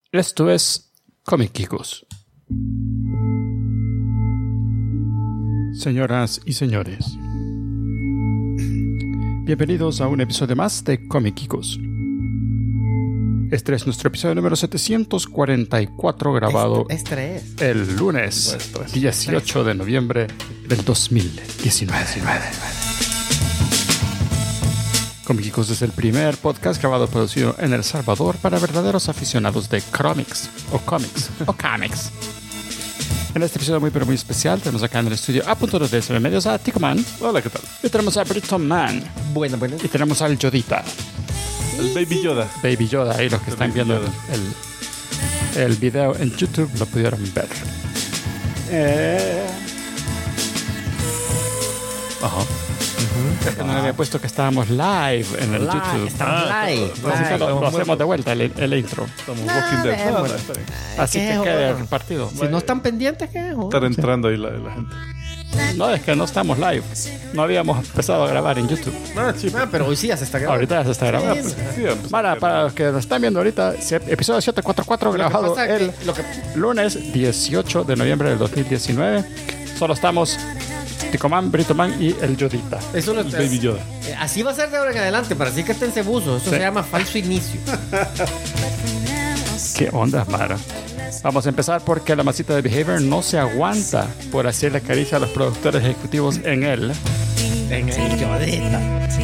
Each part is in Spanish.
Esto es Comiquicos. Señoras y señores, bienvenidos a un episodio más de Comiquicos. Este es nuestro episodio número 744, grabado el lunes 18 de noviembre del 2019. Comiquicos es el primer podcast grabado y producido en El Salvador para verdaderos aficionados de cómics. En este episodio muy pero muy especial tenemos acá en el estudio a punto de SB Medios a Tico Man. Hola, ¿qué tal? Y tenemos a Brito Man. Bueno. Y tenemos al Yodita. El Baby Yoda. Baby Yoda, ahí los que están viendo el video en YouTube lo pudieron ver. Ajá. Es que no le había puesto que estábamos live en el YouTube. Estamos live. Así que lo hacemos de vuelta, el intro. Estamos Walking Dead. bueno. Está bien. Así que es quede horror. repartido. Si no están pendientes, ¿qué es? Estar entrando ahí la gente. No, es que no estamos live. No habíamos empezado a grabar en YouTube. Pero hoy sí ya se está grabando. Ahorita ya se está grabando. Sí, Para los que nos están viendo ahorita, episodio 744 grabado pasa el que lo que- lunes 18 de noviembre del 2019. Solo estamos Ticoman, Britoman y el Yodita. Eso lo El Baby Yoda. Así va a ser de ahora en adelante, para así que estén cebusos. Eso Sí. se llama falso inicio. ¿Qué onda, Mara? Vamos a empezar porque la masita de Behavior no se aguanta por hacerle caricia a los productores ejecutivos en él. En el Yodita.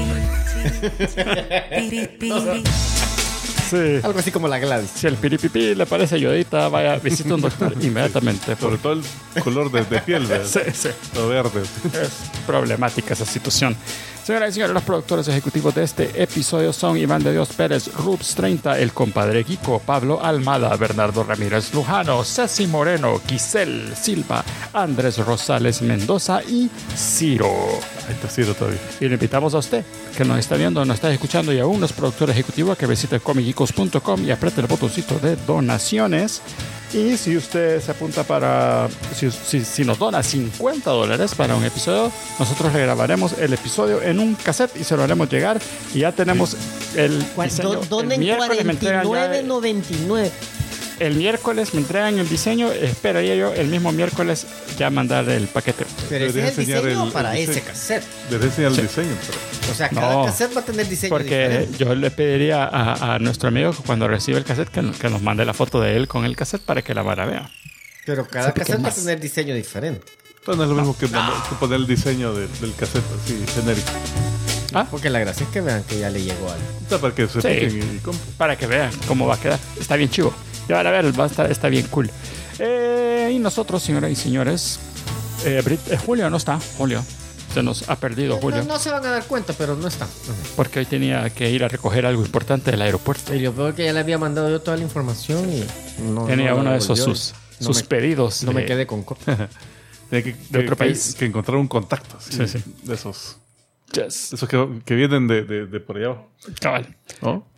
Sí. Algo así como la Gladys. Si el piripipi le parece Yodita, vaya, visita un doctor inmediatamente. Sobre todo el color de piel, ¿verdad? Sí, sí. Lo verde. Es problemática esa situación. Señoras y señores, los productores ejecutivos de este episodio son Iván de Dios Pérez, Rubs 30, El Compadre Kiko, Pablo Almada, Bernardo Ramírez Lujano, Ceci Moreno, Giselle Silva, Andrés Rosales Mendoza y Ciro. Ahí está Ciro todavía. Y le invitamos a usted, que nos está viendo, nos está escuchando y aún no es productor ejecutivo, a que visite comiquicos.com y apriete el botoncito de donaciones. Y si usted se apunta para... Si nos dona $50 para un episodio, nosotros le grabaremos el episodio en un cassette y se lo haremos llegar. Y ya tenemos el diseño. Donen El miércoles me entregan ya $49.99. el miércoles me entregan el diseño. Esperaría yo el mismo miércoles ya mandar el paquete. Pero ese Debería es el enseñar diseño el para diseño. ese cassette. Debería enseñar Sí. el diseño. Pero... O sea, No. cada cassette va a tener diseño Porque diferente. yo le pediría a nuestro amigo que cuando reciba el cassette que nos mande la foto de él con el cassette para que la vara vea. Pero cada ¿qué cassette va a más? tener diseño diferente. Pero no es lo mismo que poner el diseño del cassette así, genérico. Porque la gracia es que vean que ya le llegó algo. Está para que se Sí. piquen y compren. Para que vean cómo va a quedar. Está bien chivo. Ya van a ver, está bien cool. Y nosotros, señoras y señores, Julio no está. Julio. Se nos ha perdido Julio. No se van a dar cuenta, pero no está. Porque hoy tenía que ir a recoger algo importante del aeropuerto. Y yo veo que ya le había mandado yo toda la información y no. Tenía no uno la de esos devolvió. sus pedidos. No me de- quedé con copia. Tiene De otro país. que encontrar un contacto. Así, Sí, sí. De esos. Yes. Esos que vienen de por allá abajo. Cabal. ¿No?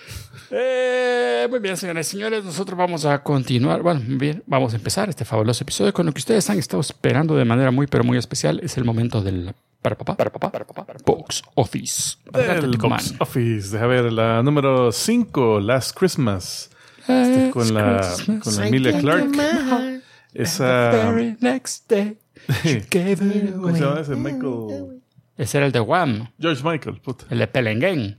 Muy bien, señoras y señores, nosotros vamos a continuar. Bueno, bien, vamos a empezar este fabuloso episodio con lo que ustedes han estado esperando de manera muy, pero muy especial. Es el momento del para Box Office. Adelante, El Tico box Man. office. Deja ver la número 5, Last Christmas. Con la Emilia Clarke. Esa. Very next day, she gave it ¿Cómo se llama away. ese? Michael. Ese era el de Wham, George Michael, puta. el de Pelenguen.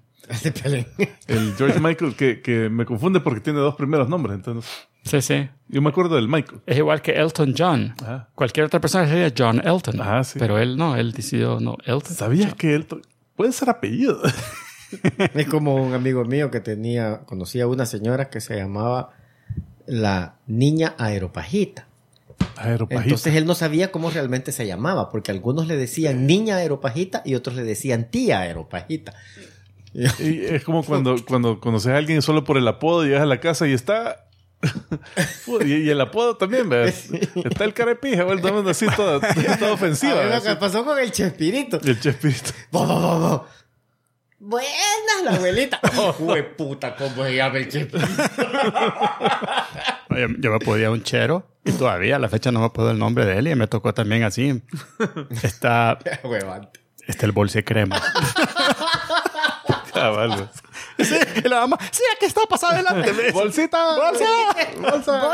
El George Michael que me confunde porque tiene dos primeros nombres. Entonces, Sí, sí. yo me acuerdo del Michael. Es igual que Elton John. Ajá. Cualquier otra persona sería John Elton. Ajá, sí. Pero él no, él decidió no, Elton. ¿Sabías que él puede ser apellido? Es como un amigo mío que conocía a una señora que se llamaba la niña Aeropajita. Aeropajita. Entonces él no sabía cómo realmente se llamaba, porque algunos le decían niña Aeropajita y otros le decían tía Aeropajita. Y es como cuando conoces a alguien solo por el apodo, llegas a la casa y está... y el apodo también, ¿ves? Está el carepija, el nombre así todo ofensiva. A ver lo así. que pasó con el Chespirito. Y el Chespirito. Buenas, la abuelita. Jue puta, ¿cómo se llama el Chespirito? Yo me podía un chero y todavía a la fecha no me puedo el nombre de él y me tocó también así. Está Huevante. el bolse crema. Cabal, ¿ves? Sí, y la mamá, sí, aquí está, pasa adelante. ¡Bolsita! ¡Bolsa!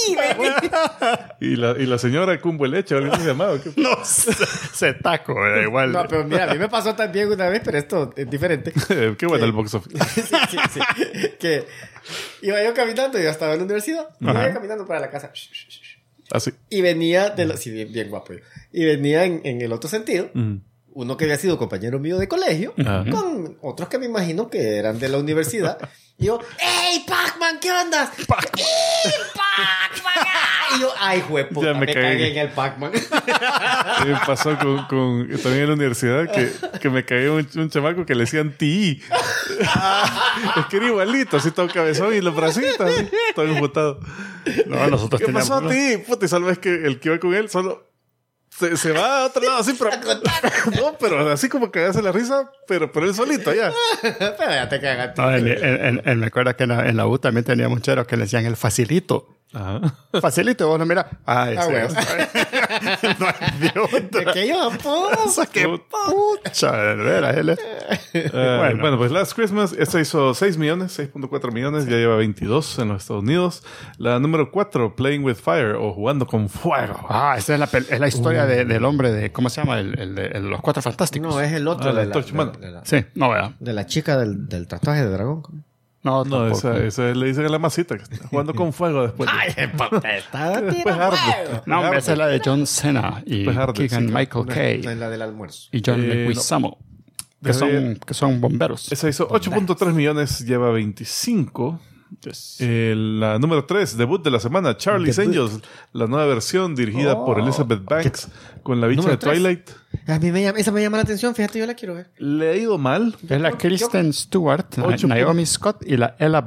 Y la señora Cumbo Leche, ¿o algo se llamaba? ¿Qué? No, se taco, da igual. No, pero mira, a mí me pasó también una vez, pero esto es diferente. Qué bueno el box office. Sí. Que iba yo caminando, yo estaba en la universidad, iba yo caminando para la casa. Así. Y venía sí, bien guapo yo. Y venía en el otro sentido, uno que había sido compañero mío de colegio, con otros que me imagino que eran de la universidad. Y yo, ¡Ey, Pac-Man, qué onda! Pac-Man. ¡Pac-Man! Y yo, ¡ay, jueputa! Ya me Me cagué. cagué en el Pac-Man. Me pasó con también en la universidad que me cayó un chamaco que le decían Ti. Es que era igualito, así todo cabezón y los bracitos, así, todo embotado. No, nosotros ¿Qué teníamos... pasó a ti? Puta, y solo ves que el que iba con él solo se va a otro lado así, pero no, pero así como cagarse la risa, pero él solito ya. Pero ya te cagaste. No, me acuerdo que en la U también teníamos cheros que le decían el facilito. Ajá. Facilito, vos lo mirás. Ay, bueno. No hay de otra. Pequeño apodo. ¡Qué pucha! De veras, él es... Bueno, pues Last Christmas, esta hizo 6 millones, 6.4 millones, ya lleva 22 en los Estados Unidos. La número 4, Playing with Fire, o Jugando con Fuego. Esa es la historia del hombre de... ¿Cómo se llama? El de los Cuatro Fantásticos. No, es el otro la de, la, Torchman. Sí, no vea. de la chica del tatuaje de dragón. No, No, tampoco. esa le dicen a la masita, que está jugando con fuego después. Ay, está Después arde. No, esa es la de John Cena y Pues arde, Keegan sí, Michael Kay No es la del almuerzo. y John no. Leguizamo, que son bomberos. Esa hizo 8.3 millones, lleva 25. La número 3, debut de la semana, Charlie's Angels, la nueva versión dirigida por Elizabeth Banks con la bicha de Número 3. Twilight. A mí esa me llama la atención, fíjate, yo la quiero ver. Le ha ido mal. Es la Kristen Stewart, la Naomi Scott y la Ella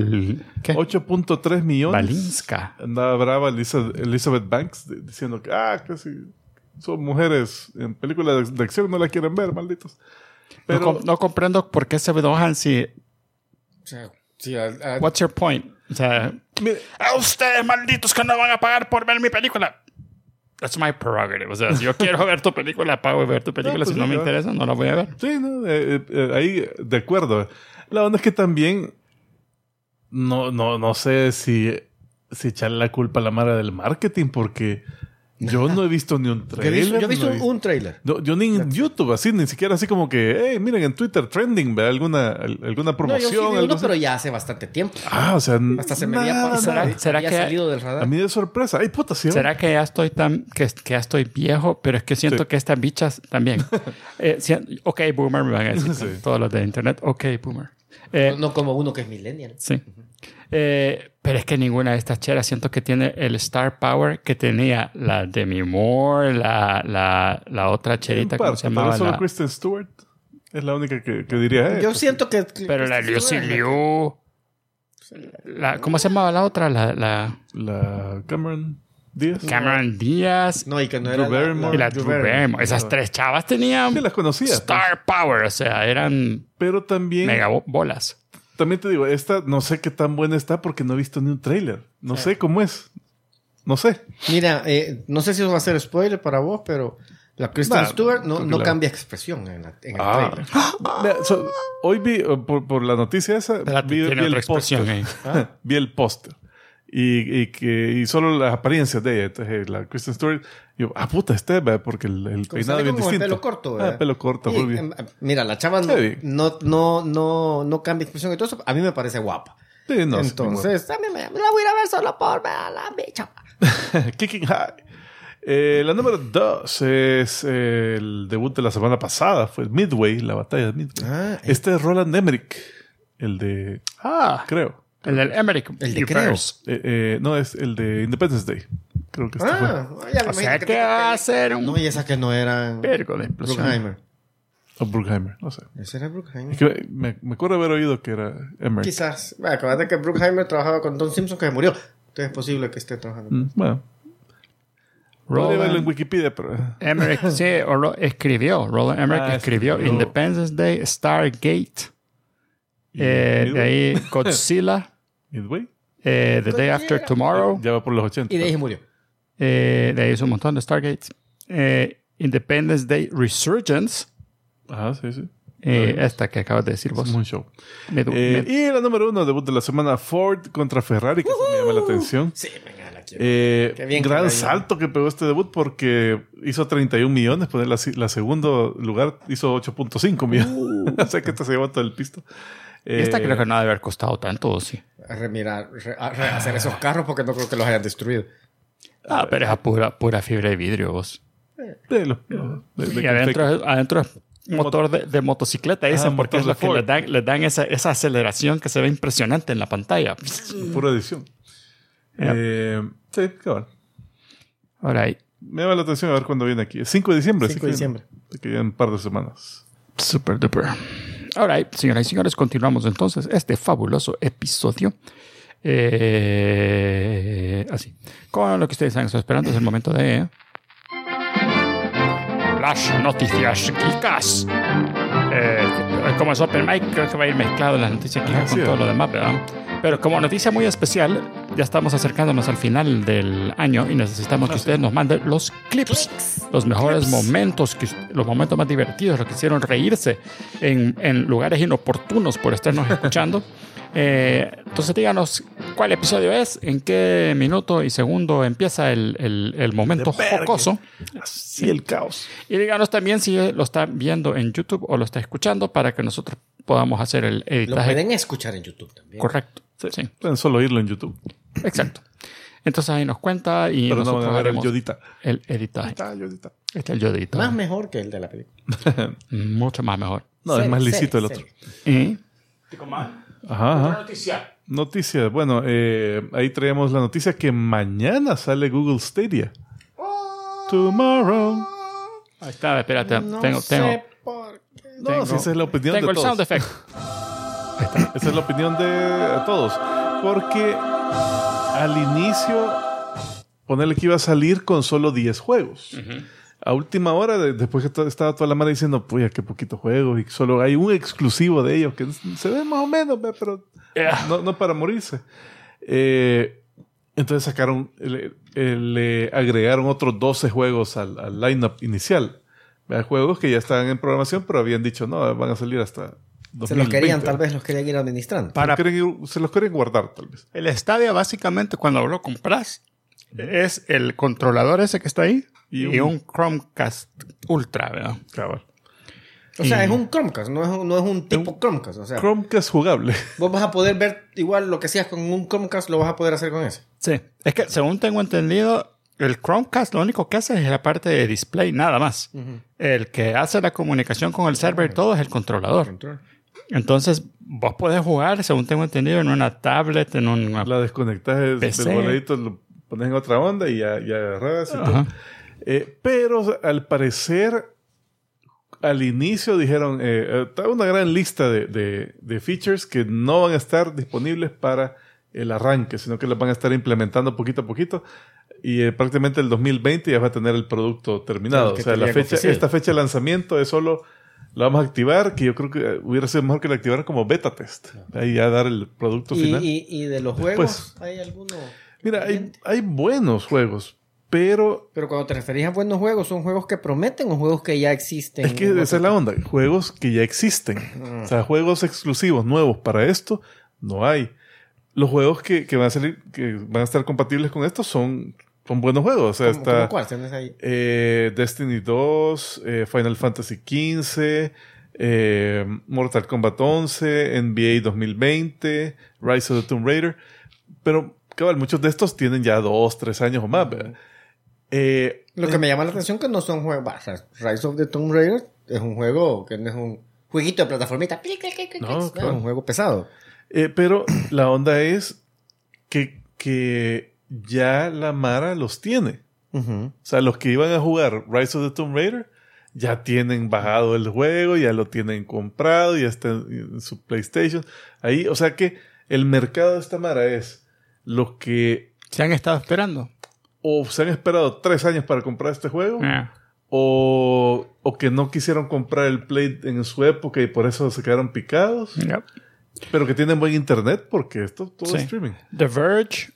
8.3 millones. Balinska. Andaba brava Elizabeth Banks diciendo que si son mujeres en películas de acción no la quieren ver, malditos. Pero No comprendo por qué se enojan si... O sea, sí, What's your point? O sea, mire, a ustedes malditos que no van a pagar por ver mi película. That's my prerogative. O sea, si yo quiero ver tu película, pago de ver tu película. No, pues si no sí, me claro. interesa, no la voy a ver. sí, no, ahí de acuerdo. La onda es que también no sé si echarle la culpa a la mara del marketing, porque yo no he visto ni un trailer. yo he visto no he un trailer. yo ni en YouTube, así, ni siquiera así como que, miren en Twitter trending, ¿ve? alguna No, promoción. yo sí vi algo uno, así. pero ya hace bastante tiempo. O sea, Hasta se me nada, había nada. ¿Será había que- salido del A radar. mí de sorpresa. Ay, puta, sí. ¿Será que ya estoy que ya estoy viejo? Pero es que siento Sí. que estas bichas también. Ok, boomer, me van a decir. Sí. Todos los de internet. Ok, boomer. No como uno que es millennial. Sí. Pero es que ninguna de estas cheras siento que tiene el star power que tenía la Demi Moore, la otra cherita, ¿cómo se Tal llamaba? vez solo La- Kristen Stewart es la única que diría. Yo Pues, siento que... pero la Lucy Liu. ¿Cómo se llamaba la otra? La la Cameron Díaz. Cameron Díaz No, y que no Drew era Barrymore. y la Drew Barrymore. Esas tres chavas tenían Sí, las conocía. star power. O sea, eran Pero también, mega bolas. también te digo, esta no sé qué tan buena está porque no he visto ni un tráiler. No sé cómo es. No sé. Mira, no sé si eso va a ser spoiler para vos, pero la Kristen Nah, Stewart creo que no la- cambia expresión en el trailer. Mira, hoy vi, por la noticia esa, Espérate, vi tiene el otra expresión póster. ahí. Vi el póster. Y solo las apariencias de ella. Entonces, la Kristen Stewart, yo, puta, ¿verdad? Porque el Como peinado sale es bien como el distinto. pelo corto, ¿verdad? Pelo corto, Y, muy bien. mira, la chava Sí. no cambia expresión y todo eso. A mí me parece guapa. Sí, no, Entonces, a mí la voy a ir a ver solo por ver a la bicha. Kicking High. La número 2 es el debut de la semana pasada. Fue el Midway, la batalla de Midway. Este es Roland Emmerich. El de... creo. El del Emmerich. El de Creo. No, es el de Independence Day. Creo que este fue. Ya me O sea imagino que va a ser un No, y esas que no eran... vergo de explosión. Bruckheimer. O Bruckheimer, no sé. Ese era Bruckheimer. Es que me acuerdo haber oído que era Emmerich. Quizás. Bueno, acuérdate que Bruckheimer trabajaba con Don Simpson que se murió. Entonces es posible que esté trabajando. Bueno. Podría verlo en Roland Wikipedia, pero... Emmerich, sí, escribió. Roland Emmerich escribió escribió. Independence Day, Stargate. De ahí Godzilla, Midway. The Day After Tomorrow. Ya va por los 80. Y de ahí se murió. De ahí hizo un montón de Stargate. Independence Day Resurgence. Ajá, sí, sí. Esta que acabas de decir vos. Es un show. Y la número 1, debut de la semana, Ford contra Ferrari, que se me llama la atención. Sí, venga, la quiero. Qué bien, gran salto que pegó este debut porque hizo 31 millones, pues la segundo lugar hizo 8.5 millones. O sea que esta se llevó todo el pisto. Esta creo que no debe haber costado tanto, ¿o sí? Hacer esos carros porque no creo que los hayan destruido. Pero es a pura fibra de vidrio, vos. Y adentro es motor de motocicleta, dicen, porque es lo que les dan esa aceleración que se ve impresionante en la pantalla. Pura edición. Sí, cabal. Ahora ahí. Me llama la atención a ver cuándo viene aquí. Es 5 de diciembre. 5 de diciembre. Que ya en un par de semanas. Super duper. Ahora ahí, señoras y señores, continuamos entonces este fabuloso episodio. Así. Con lo que ustedes están esperando es el momento de... las noticias geekas. Como es Open Mic, creo que va a ir mezclado las noticias geekas con todo lo demás, ¿verdad? Pero como noticia muy especial, ya estamos acercándonos al final del año y necesitamos que ustedes nos manden los clips, los mejores momentos, los momentos más divertidos, los que hicieron reírse en lugares inoportunos por estarnos escuchando. Entonces díganos cuál episodio es, en qué minuto y segundo empieza el momento jocoso. Así el caos. Y díganos también si lo está viendo en YouTube o lo está escuchando para que nosotros podamos hacer el editaje. Lo pueden escuchar en YouTube también. Correcto. Sí. Pueden solo oírlo en YouTube. Exacto. Entonces ahí nos cuenta y pero nosotros no van a ver haremos el Yodita. El editaje. Yodita. Este es el Yodita. Más mejor que el de la película. Mucho más mejor. No, es más lisito el otro. Ajá. Noticia. Bueno, ahí traemos la noticia que mañana sale Google Stadia. Tomorrow. Ahí está, espérate. No sé por qué. No, si esa es la opinión de todos. Tengo el sound effect. Esa es la opinión de todos. Porque al inicio, ponerle que iba a salir con solo 10 juegos. A última hora, después que estaba toda la mara diciendo, puya, qué poquitos juegos y solo hay un exclusivo de ellos que se ve más o menos, pero no para morirse. Entonces sacaron, le agregaron otros 12 juegos al lineup inicial. Juegos que ya estaban en programación, pero habían dicho, no, van a salir hasta 2020. Se los querían, tal vez los querían ir administrando. Se los querían guardar, tal vez. El Stadia, básicamente, cuando lo compras, es el controlador ese que está ahí y un Chromecast Ultra, ¿verdad? Cabal. O sea, es un Chromecast, no es un tipo Chromecast. O sea, Chromecast jugable. Vos vas a poder ver igual lo que hacías con un Chromecast, lo vas a poder hacer con ese. Sí. Es que, según tengo entendido, el Chromecast lo único que hace es la parte de display, nada más. El que hace la comunicación con el server y todo es el controlador. Entonces, vos podés jugar, según tengo entendido, en una tablet, en una la desconectás del boladito, lo pones en otra onda y ya agarras y todo. Pero al parecer, al inicio dijeron, está una gran lista de features que no van a estar disponibles para el arranque, sino que las van a estar implementando poquito a poquito. Y prácticamente el 2020 ya va a tener el producto terminado. O sea, esta fecha de lanzamiento es solo... La vamos a activar, que yo creo que hubiera sido mejor que la activaran como beta test. Ahí ya dar el producto final. ¿Y de los juegos hay alguno? Mira, hay buenos juegos, pero... Pero cuando te referís a buenos juegos, ¿son juegos que prometen o juegos que ya existen? Es que esa es la onda. Juegos que ya existen. O sea, juegos exclusivos nuevos para esto, no hay. Los juegos que van a salir, que van a estar compatibles con esto son buenos juegos. O sea, está ¿cuál tienes ahí? Destiny 2, Final Fantasy XV, Mortal Kombat 11, NBA 2020, Rise of the Tomb Raider. Pero, cabal, muchos de estos tienen ya 2, 3 años o más. Lo que me llama la atención es que no son juegos... Rise of the Tomb Raider es un juego que no es un jueguito de plataformita. No, es un juego pesado. Pero la onda es que ya la Mara los tiene. O sea, los que iban a jugar Rise of the Tomb Raider ya tienen bajado el juego, ya lo tienen comprado, ya está en su PlayStation. Ahí, o sea que el mercado de esta Mara es los que... ¿Se han estado esperando? O se han esperado 3 años para comprar este juego, o que no quisieron comprar el Play en su época y por eso se quedaron picados. Pero que tienen buen internet porque esto todo es streaming. The Verge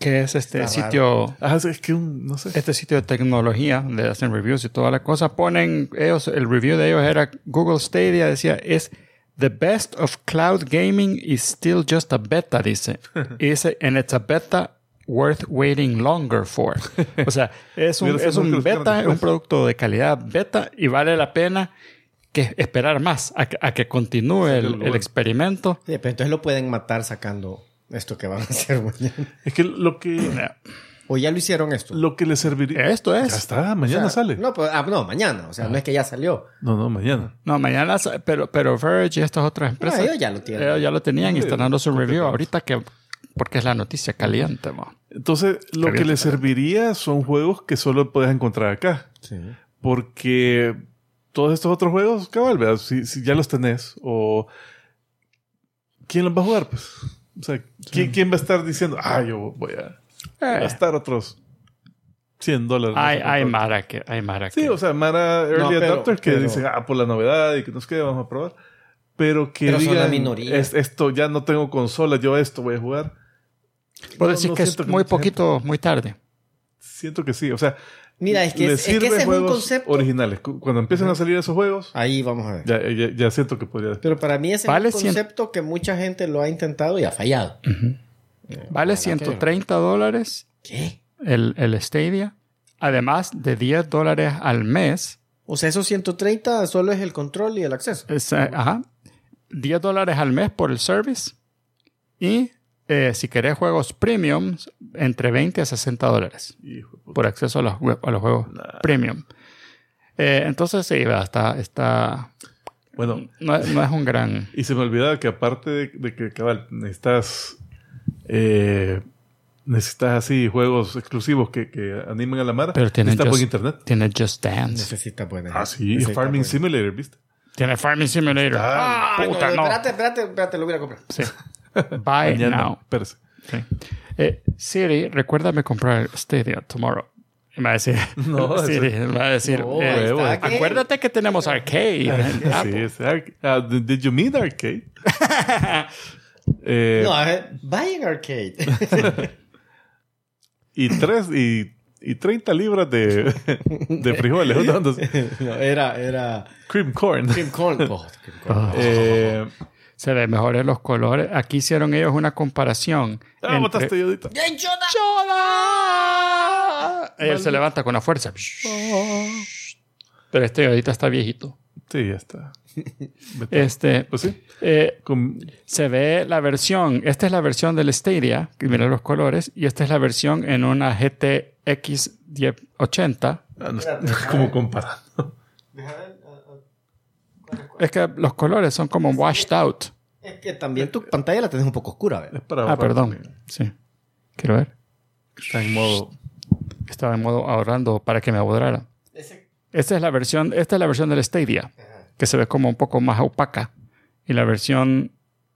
que es este sitio... es que no sé. Este sitio de tecnología, donde hacen reviews y toda la cosa, ponen ellos, el review de ellos era Google Stadia, decía, es the best of cloud gaming is still just a beta, dice. Y dice, and it's a beta worth waiting longer for. O sea, es un beta, un producto de calidad beta y vale la pena que esperar más a que continúe el experimento. Sí, pero entonces lo pueden matar sacando esto que van a hacer mañana. Es que lo que... O ya lo hicieron esto. Lo que le serviría... Esto es. Ya está, mañana sale. No, mañana. O sea, no es que ya salió. No, mañana. No, mañana, pero Verge y estas otras empresas... ellos ya lo tienen. Ellos ya lo tenían y están dando su review ahorita porque es la noticia caliente, man. Entonces, lo que le serviría son juegos que solo puedes encontrar acá. Sí. Porque todos estos otros juegos, cabal, ¿verdad? Si ya los tenés o... ¿Quién los va a jugar, pues? O sea, ¿quién va a estar diciendo, yo voy a gastar otros $100? Hay Mara que... Sí, o sea, Mara Early Adopters que dicen, por la novedad y que no sé qué, vamos a probar. Pero digan, son la minoría. Esto, ya no tengo consola, yo esto voy a jugar. Puedo decir que es muy poquito, muy tarde. Siento que sí, o sea... Mira, es que ese es un concepto... originales. Cuando empiezan a salir esos juegos... Ahí vamos a ver. Ya siento que podría... Pero para mí ese es un concepto que mucha gente lo ha intentado y ha fallado. Vale $130. ¿Qué? El Stadia. Además de $10 al mes. O sea, esos 130 solo es el control y el acceso. $10 al mes por el service. Y si querés juegos premium, entre $20 a $60 por acceso a los juegos premium. Entonces, sí, está bueno, no es un gran... Y se me olvidaba que aparte de que, cabal, necesitas así juegos exclusivos que animen a la mara. Pero necesitas buen internet. Tiene Just Dance. Necesita buen internet. Sí, Farming Simulator, ¿viste? Tiene Farming Simulator. Puta, no. Espérate, lo voy a comprar. Sí. Buy now. Espérese. Sí. Siri, recuérdame comprar Stadia tomorrow. Y me va a decir, acuérdate que tenemos Arcade. Did you mean Arcade? Buy en Arcade. y 30 libras de frijoles. No, era cream corn. Cream corn. Se ven mejores los colores. Aquí hicieron ellos una comparación. Botaste Yodita. ¡Yoda! Él se levanta con la fuerza. Pero este Yodita está viejito. Sí, ya está. Pues sí. Se ve la versión. Esta es la versión del Stadia. Mira los colores. Y esta es la versión en una GTX 1080. ¿Cómo comparando? Es que los colores son como washed out. Es que también tu pantalla la tenés un poco oscura, ¿verdad? Perdón. Sí. Quiero ver. Estaba en modo ahorrando para que me ahorrara. Esta es la versión del Stadia. Que se ve como un poco más opaca. Y la versión...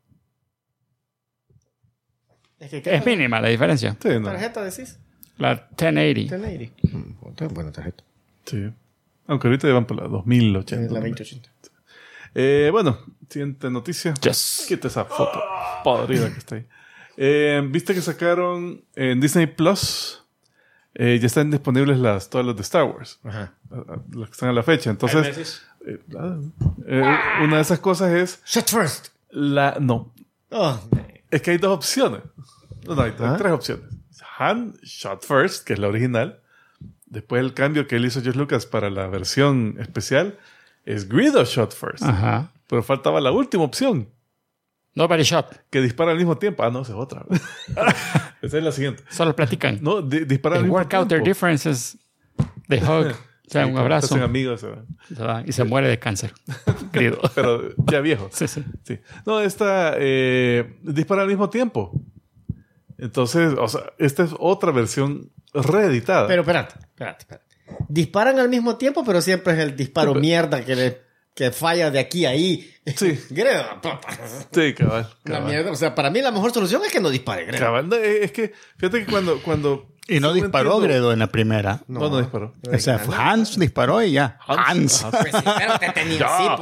Es mínima la diferencia. Sí, ¿Qué tarjeta decís? La 1080. 1080. Buena tarjeta. Sí. Aunque ahorita ya van por la 2080. La 2080. Bueno, siguiente noticia. Yes. Quita esa foto podrida que está ahí. ¿Viste que sacaron en Disney Plus? Ya están disponibles todas las de Star Wars. Ajá. Las que están a la fecha. Entonces, una de esas cosas es... Shot first. No. Oh, es que hay dos opciones. No, hay tres opciones. Han Shot First, que es la original. Después el cambio que él hizo George Lucas para la versión especial es Greedo Shot First. Ajá. Pero faltaba la última opción. Nobody Shot. Que dispara al mismo tiempo. No, esa es otra. Esa es la siguiente. Solo platican. No, dispara al mismo tiempo. They work out their differences. They hug. O sea, un abrazo. Hacen amigos. Y se muere de cáncer. Greedo. Pero ya viejo. Sí. No, esta dispara al mismo tiempo. Entonces, o sea, esta es otra versión reeditada. Pero espérate. Disparan al mismo tiempo, pero siempre es el disparo mierda que falla de aquí a ahí. Sí. Gredo. Sí, cabal. La mierda. O sea, para mí la mejor solución es que no dispare Gredo. Cabal. Es que, fíjate que cuando y no disparó Gredo en la primera. No disparó. O sea, Hans disparó y ya. Hans. Pues sí, pero te tenía así,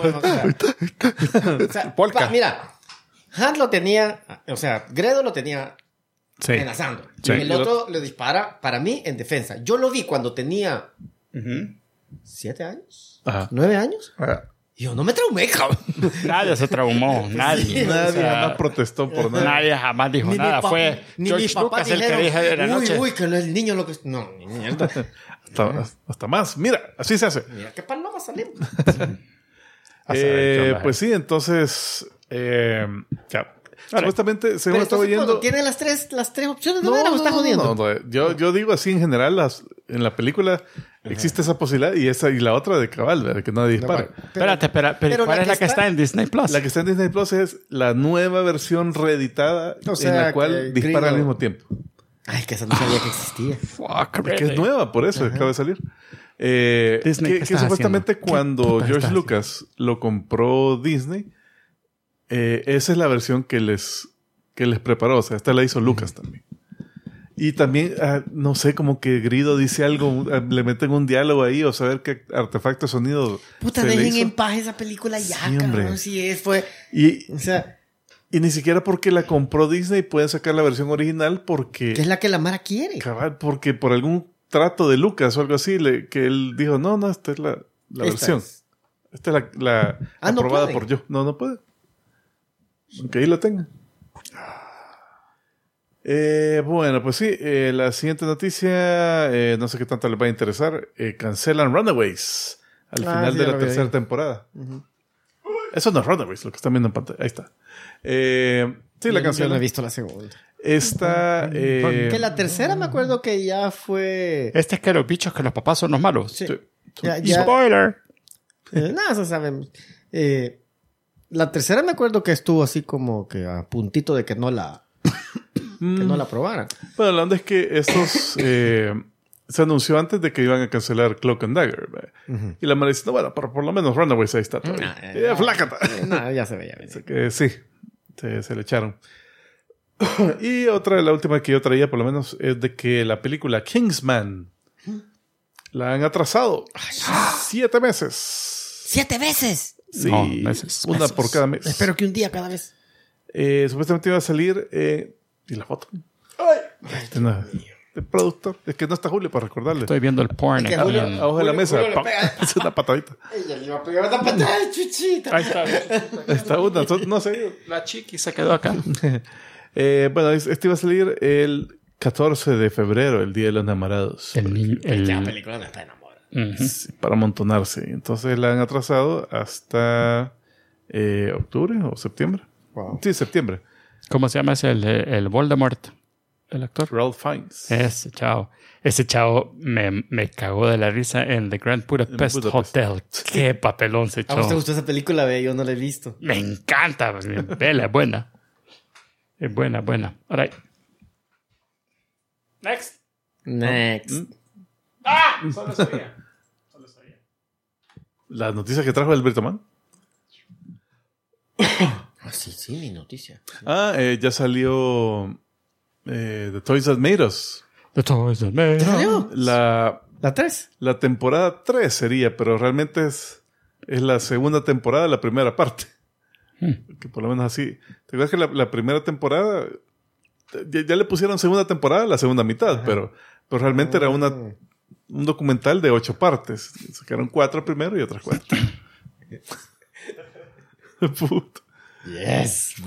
pues. O sea, mira, Hans lo tenía... O sea, Gredo lo tenía Sí. amenazando. Sí. El otro le dispara, para mí, en defensa. Yo lo vi cuando tenía 7 años, Ajá. 9 años. Y yo no me traumé, cabrón. Nadie se traumó, nadie. Nadie O sea, jamás protestó por nada. Nadie jamás dijo Ni nada. mi papá- Fue ni George mis papás Lucas el que dijeron, dijo de la noche. Uy, que no es el niño lo que... No, ni mierda. Hasta más. Mira, así se hace. Mira qué paloma salimos. Pues sí, entonces... ya. Supuestamente, según Pero estaba entonces, oyendo... ¿tiene las tres opciones de veras o está jodiendo? Yo digo así en general, en la película existe esa posibilidad y la otra de cabal, ¿verdad? Que nadie dispara. Espérate, pero ¿cuál es la que está en Disney Plus? La que está en Disney Plus es la nueva versión reeditada O sea, en la cual que dispara al gringo. mismo tiempo. Ay, que esa no sabía que existía. Fuck, Es que es nueva, por eso acaba de salir. Disney, ¿qué que estás supuestamente haciendo? cuando ¿Qué puta George estás Lucas lo compró Disney, esa es la versión que les preparó. O sea, esta la hizo Lucas también. Y también, no sé, como que Grido dice algo, le meten un diálogo ahí o saber qué artefacto de sonido. Puta, se le dejen hizo. en paz esa película ya, Sí, hombre. cabrón. Si fue... Y, O sea, y ni siquiera porque la compró Disney pueden sacar la versión original que es porque, la que la Mara quiere. cabal, porque por algún trato de Lucas o algo así, que él dijo, no, esta es la Esta versión. es. Esta es la Ah, no aprobada pueden. por yo. No puede. Aunque ahí lo tengan. Bueno, pues sí, la siguiente noticia, no sé qué tanto les va a interesar. Cancelan Runaways al final sí, de ya la lo vi tercera ahí. temporada. Eso no es Runaways, lo que están viendo en pantalla. Ahí está. Sí, la Yo no he cancelan. visto la segunda. Esta. Que la tercera me acuerdo que ya fue... Este es que los bichos, que los papás son los malos. Sí. sí. Ya, Spoiler. nada, eso sabemos. La tercera me acuerdo que estuvo así como que a puntito de que no la aprobaran. Bueno, la onda es que estos se anunció antes de que iban a cancelar Cloak and Dagger. ¿verdad? Y la madre dice, no, bueno, pero por lo menos Runaways ahí está todavía. ¡Flácata! No, ya se veía. Así que sí, se le echaron. Y la última que yo traía por lo menos es de que la película Kingsman la han atrasado 7 meses. 7 veces. Sí, No, meses. una por cada mes. Espero que un día cada vez. Supuestamente iba a salir y la foto. El productor. Es que no está Julio para recordarle. Estoy viendo el porn. Es que aquí Julio- en- Abajo de la mesa. Julio le ¡pam! pega. Es una patadita. Ella le iba a pegar una patada de chuchita. Ahí está. Está una. No sé. La chiqui se quedó acá. Bueno, este iba a salir el 14 de febrero, el Día de los Enamorados. El niño. La película no está enamorada. Sí, para amontonarse. Entonces la han atrasado hasta octubre o septiembre. Wow. Sí, septiembre. ¿Cómo se llama ese? El Voldemort. El actor. Ralph Fiennes. Ese chavo me cagó de la risa en The Grand Budapest Budapest. Hotel. Qué papelón se ¿A vos te echó. gustó esa película? Ve, yo no la he visto. Me encanta. Vela, es buena. Es buena. All right. Next. Next. Solo sabía. La noticia que trajo el Bertomán. Sí, mi noticia. Ya salió The Toys That Made Us. The Toys That Made Us. ¿Ya salió? La ¿La 3? temporada 3 sería, pero realmente es la segunda temporada, la primera parte. Que por lo menos así. ¿Te acuerdas que la primera temporada ya le pusieron segunda temporada a la segunda mitad, pero realmente era un documental de 8 partes. Sacaron 4 primero y otras 4. Puto. Yes.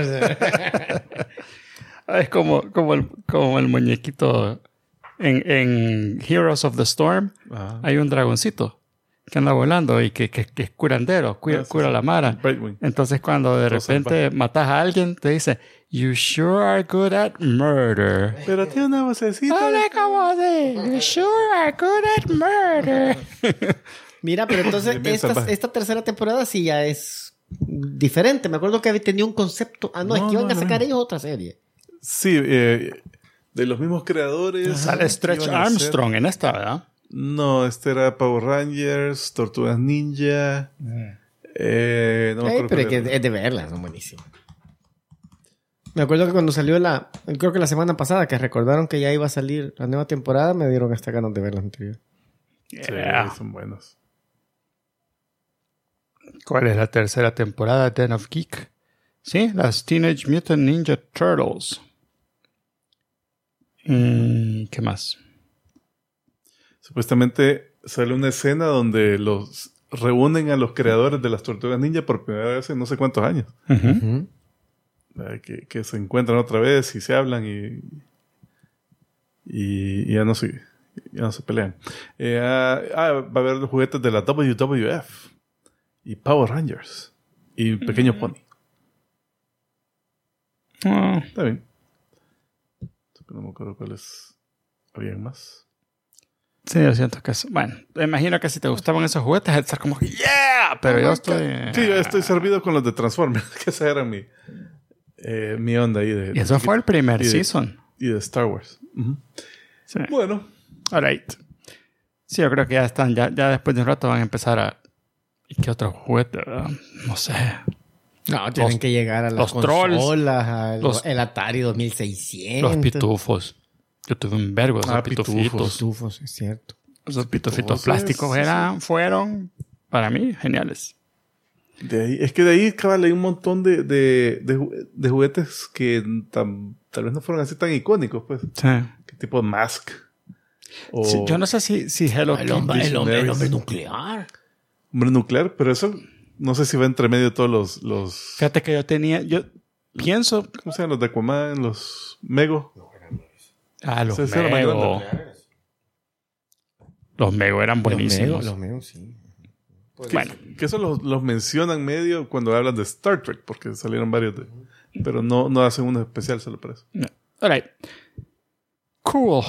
Es como el muñequito en Heroes of the Storm. Ajá. Hay un dragoncito que anda volando y que es curandero, cura la mara. Brightwing. Entonces cuando de repente matas a alguien, te dice, "You sure are good at murder." Pero tiene una vocecita. Hola, ¿cómo de? You sure are good at murder. Mira, pero entonces Bien salvaje. esta tercera temporada sí ya es diferente. Me acuerdo que tenía un concepto. No, es que iban a sacar ellos otra serie. Sí, de los mismos creadores. Sale Stretch Iban a hacer- Armstrong en esta, ¿verdad? No, este era Power Rangers, Tortugas Ninja. No me acuerdo pero cuál es que era. es de verlas, son buenísimas. Me acuerdo que cuando salió creo que la semana pasada, que recordaron que ya iba a salir la nueva temporada, me dieron hasta ganas de ver las anteriores. Sí, Yeah. son buenos. ¿Cuál es la tercera temporada de Den of Geek? Sí, las Teenage Mutant Ninja Turtles. ¿Qué más? Supuestamente sale una escena donde los reúnen a los creadores de las Tortugas Ninja por primera vez en no sé cuántos años. Uh-huh. Que se encuentran otra vez y se hablan y ya no se pelean. Va a haber los juguetes de la WWF y Power Rangers y Pequeño Pony. Está bien. No me acuerdo cuáles habían más. Sí, yo siento que eso. Bueno, me imagino que si te gustaban esos juguetes, estar como ¡yeah! Pero yo estoy. Sí, yo estoy servido con los de Transformers, que esa era mi onda ahí. Y eso fue el primer season. Y de Star Wars. Uh-huh. Sí. Bueno. Alright. Sí, yo creo que ya están. Ya después de un rato van a empezar a. ¿Y qué otro juguete? No sé. No, tienen que llegar a las consolas, el Atari 2600. Los pitufos. Yo tuve un vergo de esos pitufitos. Pitufos, es cierto. Esos pitufitos plásticos fueron, para mí, geniales. Es que de ahí, cabal, hay un montón de juguetes que tal vez no fueron así tan icónicos, pues. Sí. Que tipo Mask. Sí, yo no sé si Hello Kitty. El hombre nuclear. Hombre nuclear, pero eso no sé si va entre medio de todos los... Fíjate que yo pienso... ¿Cómo se llaman? Los de Aquaman, los Mego. Los Mego. Los Mego eran buenísimos. Los Mego, sí. Bueno. Que eso los mencionan medio cuando hablan de Star Trek, porque salieron varios pero no hacen uno especial solo para eso. No. All right. Cool.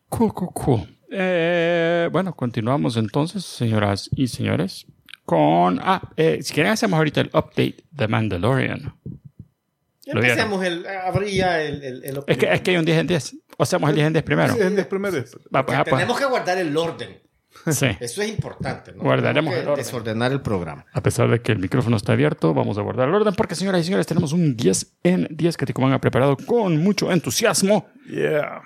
Bueno, continuamos entonces, señoras y señores, con... si quieren hacemos ahorita el update de Mandalorian. Empecemos habría el es que hay un 10 en 10. O hacemos el 10 en 10 primero. 10 en 10 primero. Tenemos que guardar el orden. Sí. Eso es importante, ¿no? Guardaremos el orden. Desordenar el programa. A pesar de que el micrófono está abierto, vamos a guardar el orden porque, señoras y señores, tenemos un 10 en 10 que Ticumán ha preparado con mucho entusiasmo. Yeah.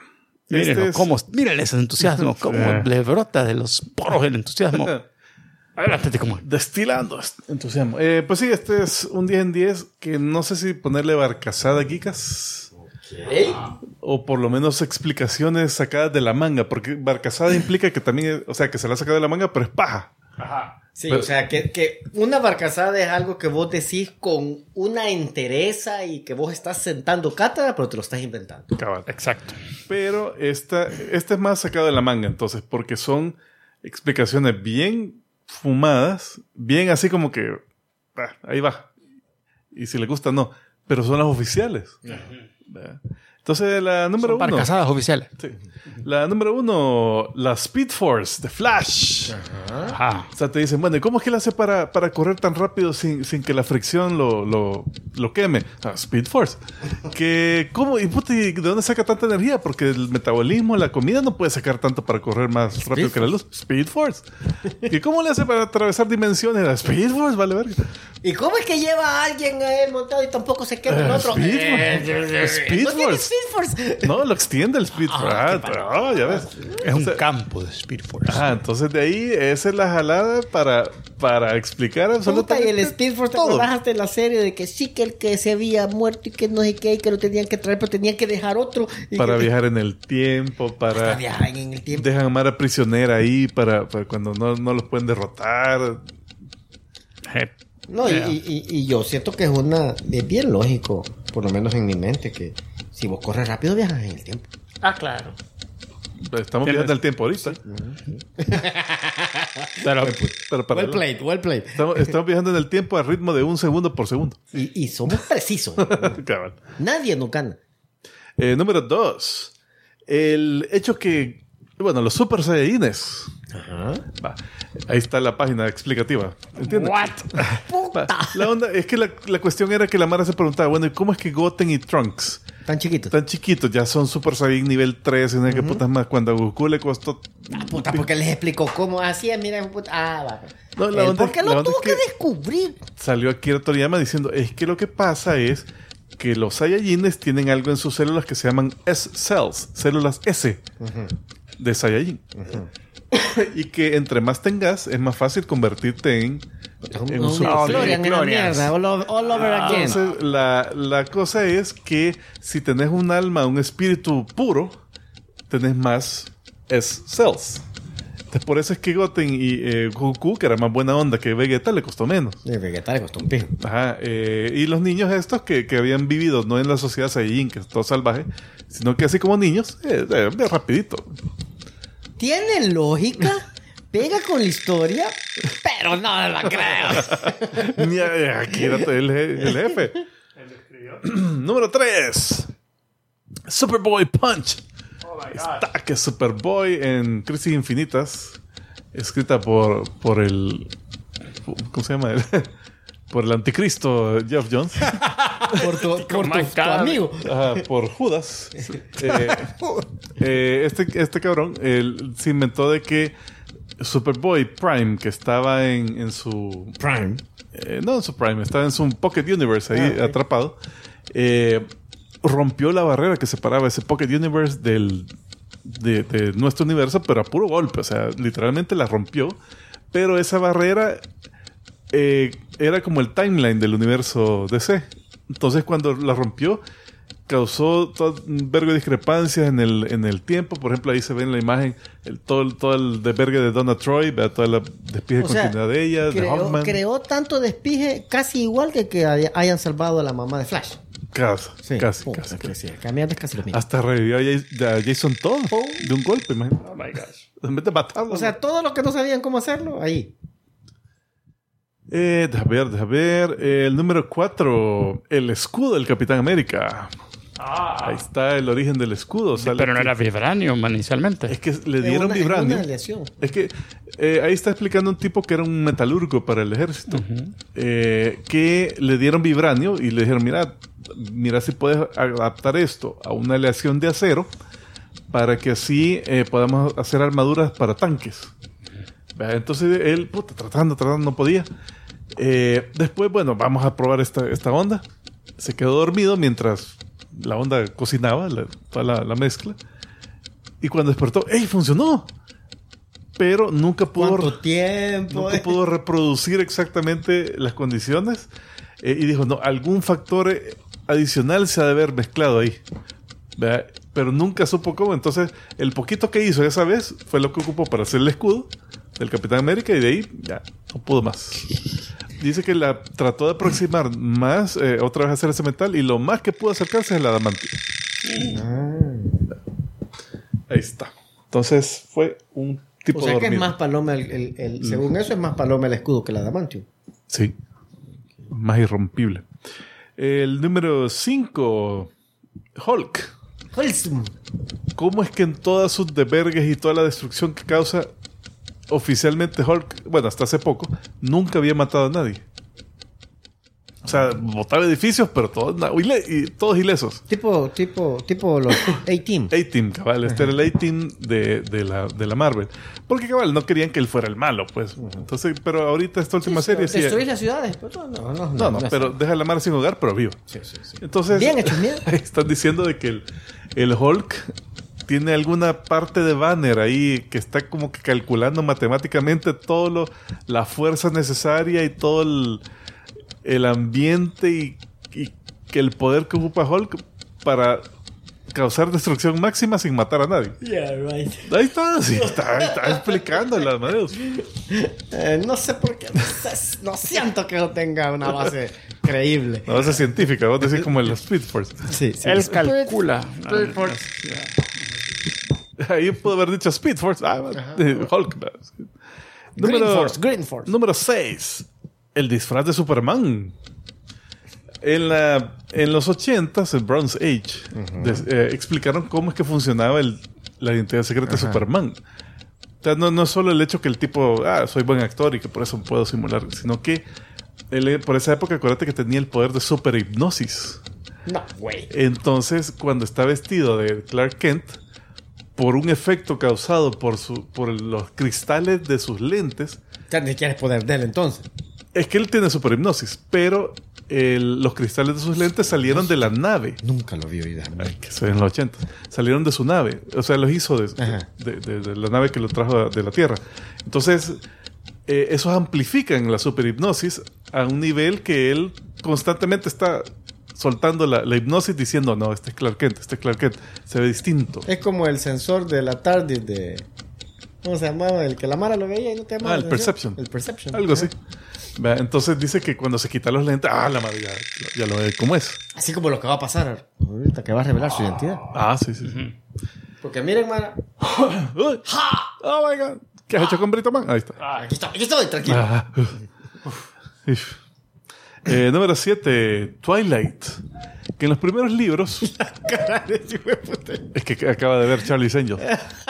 Miren ese entusiasmo, cómo le brota de los poros el entusiasmo. Adelante, Ticumán. Destilando entusiasmo. Pues sí, este es un 10 en 10 que no sé si ponerle barcazada, Gikas. Okay. O por lo menos explicaciones sacadas de la manga, porque barcazada implica que también, que se la ha sacado de la manga, pero es paja. Ajá. Sí, pero, o sea, que una barcazada es algo que vos decís con una entereza y que vos estás sentando cátedra, pero te lo estás inventando. Cabal. Exacto. Pero este es más sacado de la manga, entonces, porque son explicaciones bien fumadas, bien así como que ahí va. Y si le gusta, no. Pero son las oficiales. Entonces, la número 1. Barcazadas oficiales. Sí. La número 1, la Speed Force de Flash. Ajá. O sea, te dicen, bueno, ¿y cómo es que él hace para correr tan rápido sin que la fricción lo queme? Speed Force. ¿Cómo? ¿Y de dónde saca tanta energía? Porque el metabolismo, la comida no puede sacar tanto para correr más rápido que la luz. Speed Force. ¿Y cómo le hace para atravesar dimensiones? La Speed Force, vale verga. ¿Y cómo es que lleva a alguien a él montado y tampoco se quema el otro? Speed Force. No, lo extiende el Speed Force. Ya ves. Es un campo de Speed Force. Entonces de ahí esa es la jalada para explicar absolutamente y el Speed Force todo. Te bajaste la serie de que sí, que el que se había muerto y que no sé qué, y que lo tenían que traer, pero tenían que dejar otro. Para viajar en el tiempo, para viajar en el tiempo. Dejan a Mara prisionera ahí para cuando no los pueden derrotar. No, y yo siento que es bien lógico, por lo menos en mi mente, que si vos corres rápido viajas en el tiempo. Claro. Estamos viajando el tiempo ahorita. Pero well played. Estamos viajando en el tiempo a ritmo de 1 segundo por segundo. Y somos precisos. Cabal. Nadie nos gana. Número 2. El hecho que, los Super Saiyajines. Ajá. Ahí está la página explicativa. ¿Entiendes? What? La onda es que la cuestión era que la Mara se preguntaba, bueno, ¿y cómo es que Goten y Trunks tan chiquitos ya son Super Saiyan nivel 3? ¿Y qué putas más? Cuando a Goku le costó... porque les explicó cómo hacía, mira, va. No, porque lo tuvo que descubrir. Salió Akira Toriyama diciendo, es que lo que pasa es que los Saiyajines tienen algo en sus células que se llaman S-cells, células S de Saiyajin. Y que entre más tengas, es más fácil convertirte en un Super All over again. Entonces, la cosa es que si tenés un alma, un espíritu puro, tenés más S-Cells. Entonces, por eso es que Goten y Goku, que era más buena onda que Vegeta, le costó menos. Vegeta le costó un pijo. Ajá. Y los niños estos que habían vivido no en la sociedad Saiyajin, que es todo salvaje, sino que así como niños, rapidito. Tiene lógica, pega con la historia, pero no la creo. Ni aquí era el jefe. Número 3. Superboy Punch. Está que Superboy en Crisis Infinitas, escrita por el... ¿Cómo se llama él? Por el anticristo Geoff Jones. por tu amigo. Por Judas. Este cabrón se inventó de que Superboy Prime, que estaba en su... Prime. No en su Prime, estaba en su Pocket Universe ahí atrapado. Rompió la barrera que separaba ese Pocket Universe de nuestro universo, pero a puro golpe. O sea, literalmente la rompió. Pero esa barrera era como el timeline del universo DC. Entonces, cuando la rompió, causó todo un vergo de discrepancias en el tiempo. Por ejemplo, ahí se ve en la imagen todo el desvergue de Donna Troy, toda la despije de continuidad de ella, de Hawkman. Creó tanto despije casi igual que hayan salvado a la mamá de Flash. Casi. Cambiando es casi lo mismo. Hasta revivió a Jason Todd de un golpe, imagínate. Oh my gosh. En vez de matarlo. O sea, todos los que no sabían cómo hacerlo, ahí. Deja ver. El número 4. El escudo del Capitán América. Ahí está el origen del escudo. Pero no era vibranium inicialmente. Es que le dieron vibranium. Una aleación. Es que ahí está explicando un tipo que era un metalurgo para el ejército. Que le dieron vibranio y le dijeron, mira si puedes adaptar esto a una aleación de acero para que así podamos hacer armaduras para tanques. Entonces él, tratando, no podía. Después, bueno, vamos a probar esta onda. Se quedó dormido mientras la onda cocinaba toda la mezcla. Y cuando despertó, ¡ey! Funcionó. Pero nunca pudo... ¿Cuánto tiempo? Nunca pudo reproducir exactamente las condiciones. Y dijo, no, algún factor adicional se ha de haber mezclado ahí. ¿Verdad? Pero nunca supo cómo. Entonces, el poquito que hizo esa vez fue lo que ocupó para hacer el escudo del Capitán América. Y de ahí, ya, no pudo más. Dice que la trató de aproximar más, otra vez a hacer ese metal, y lo más que pudo acercarse es el adamantio. Ahí está. Entonces fue un tipo de... O sea que es más paloma según eso es más paloma el escudo que el adamantium. Sí. Más irrompible. El número 5. Hulk. ¿Cómo es que en todas sus desvergues y toda la destrucción que causa, oficialmente Hulk, bueno, hasta hace poco, nunca había matado a nadie? O sea, botaba edificios, pero todos ilesos. Tipo los A-Team. A-Team, cabal. Este era el A-Team de la Marvel. Porque, cabal, no querían que él fuera el malo, pues. Entonces, pero ahorita esta última serie... Destruir las ciudades. Pues, no, pero deja a la Mar sin hogar, pero vivo. Sí. Entonces, bien hecho, bien. Están diciendo de que el Hulk tiene alguna parte de Banner ahí que está como que calculando matemáticamente la fuerza necesaria y todo el ambiente y que el poder que ocupa Hulk para causar destrucción máxima sin matar a nadie. Yeah, right. Ahí está, sí, está explicando las maneras. No sé por qué. No siento que no tenga una base creíble. Una base científica, vos decís como el Speed Force. Sí. Él calcula. Speed Force. Ahí pudo haber dicho Speed Force. Hulk. Green Force. Número 6. El disfraz de Superman. En los 80s, en Bronze Age, explicaron cómo es que funcionaba la identidad secreta de Superman. O sea, no es solo el hecho que el tipo, soy buen actor y que por eso puedo simular, sino que él, por esa época, acuérdate que tenía el poder de superhipnosis. No, güey. Entonces, cuando está vestido de Clark Kent, por un efecto causado por los cristales de sus lentes... Ya ni quieres poder de él, entonces. Es que él tiene superhipnosis, pero los cristales de sus lentes salieron de la nave. Nunca lo vi oír. Que se ve en los 80. Salieron de su nave. O sea, los hizo de la nave que lo trajo de la Tierra. Entonces, esos amplifican la superhipnosis a un nivel que él constantemente está soltando la hipnosis diciendo, no, este es Clark Kent, se ve distinto. Es como el sensor de la TARDIS de... ¿Cómo se llamaba? El que la Mara lo veía y no te llamaba. El Perception. El Perception. Algo así. Entonces dice que cuando se quita los lentes, la madre ya lo ve como es. Así como lo que va a pasar ahorita, que va a revelar su identidad. Sí. Porque miren, Mara. Oh my God. ¿Qué has hecho con Brito Man? Ahí está. Aquí estoy, tranquilo. Número 7, Twilight. Que en los primeros libros... es que acaba de ver Charlie's Angels.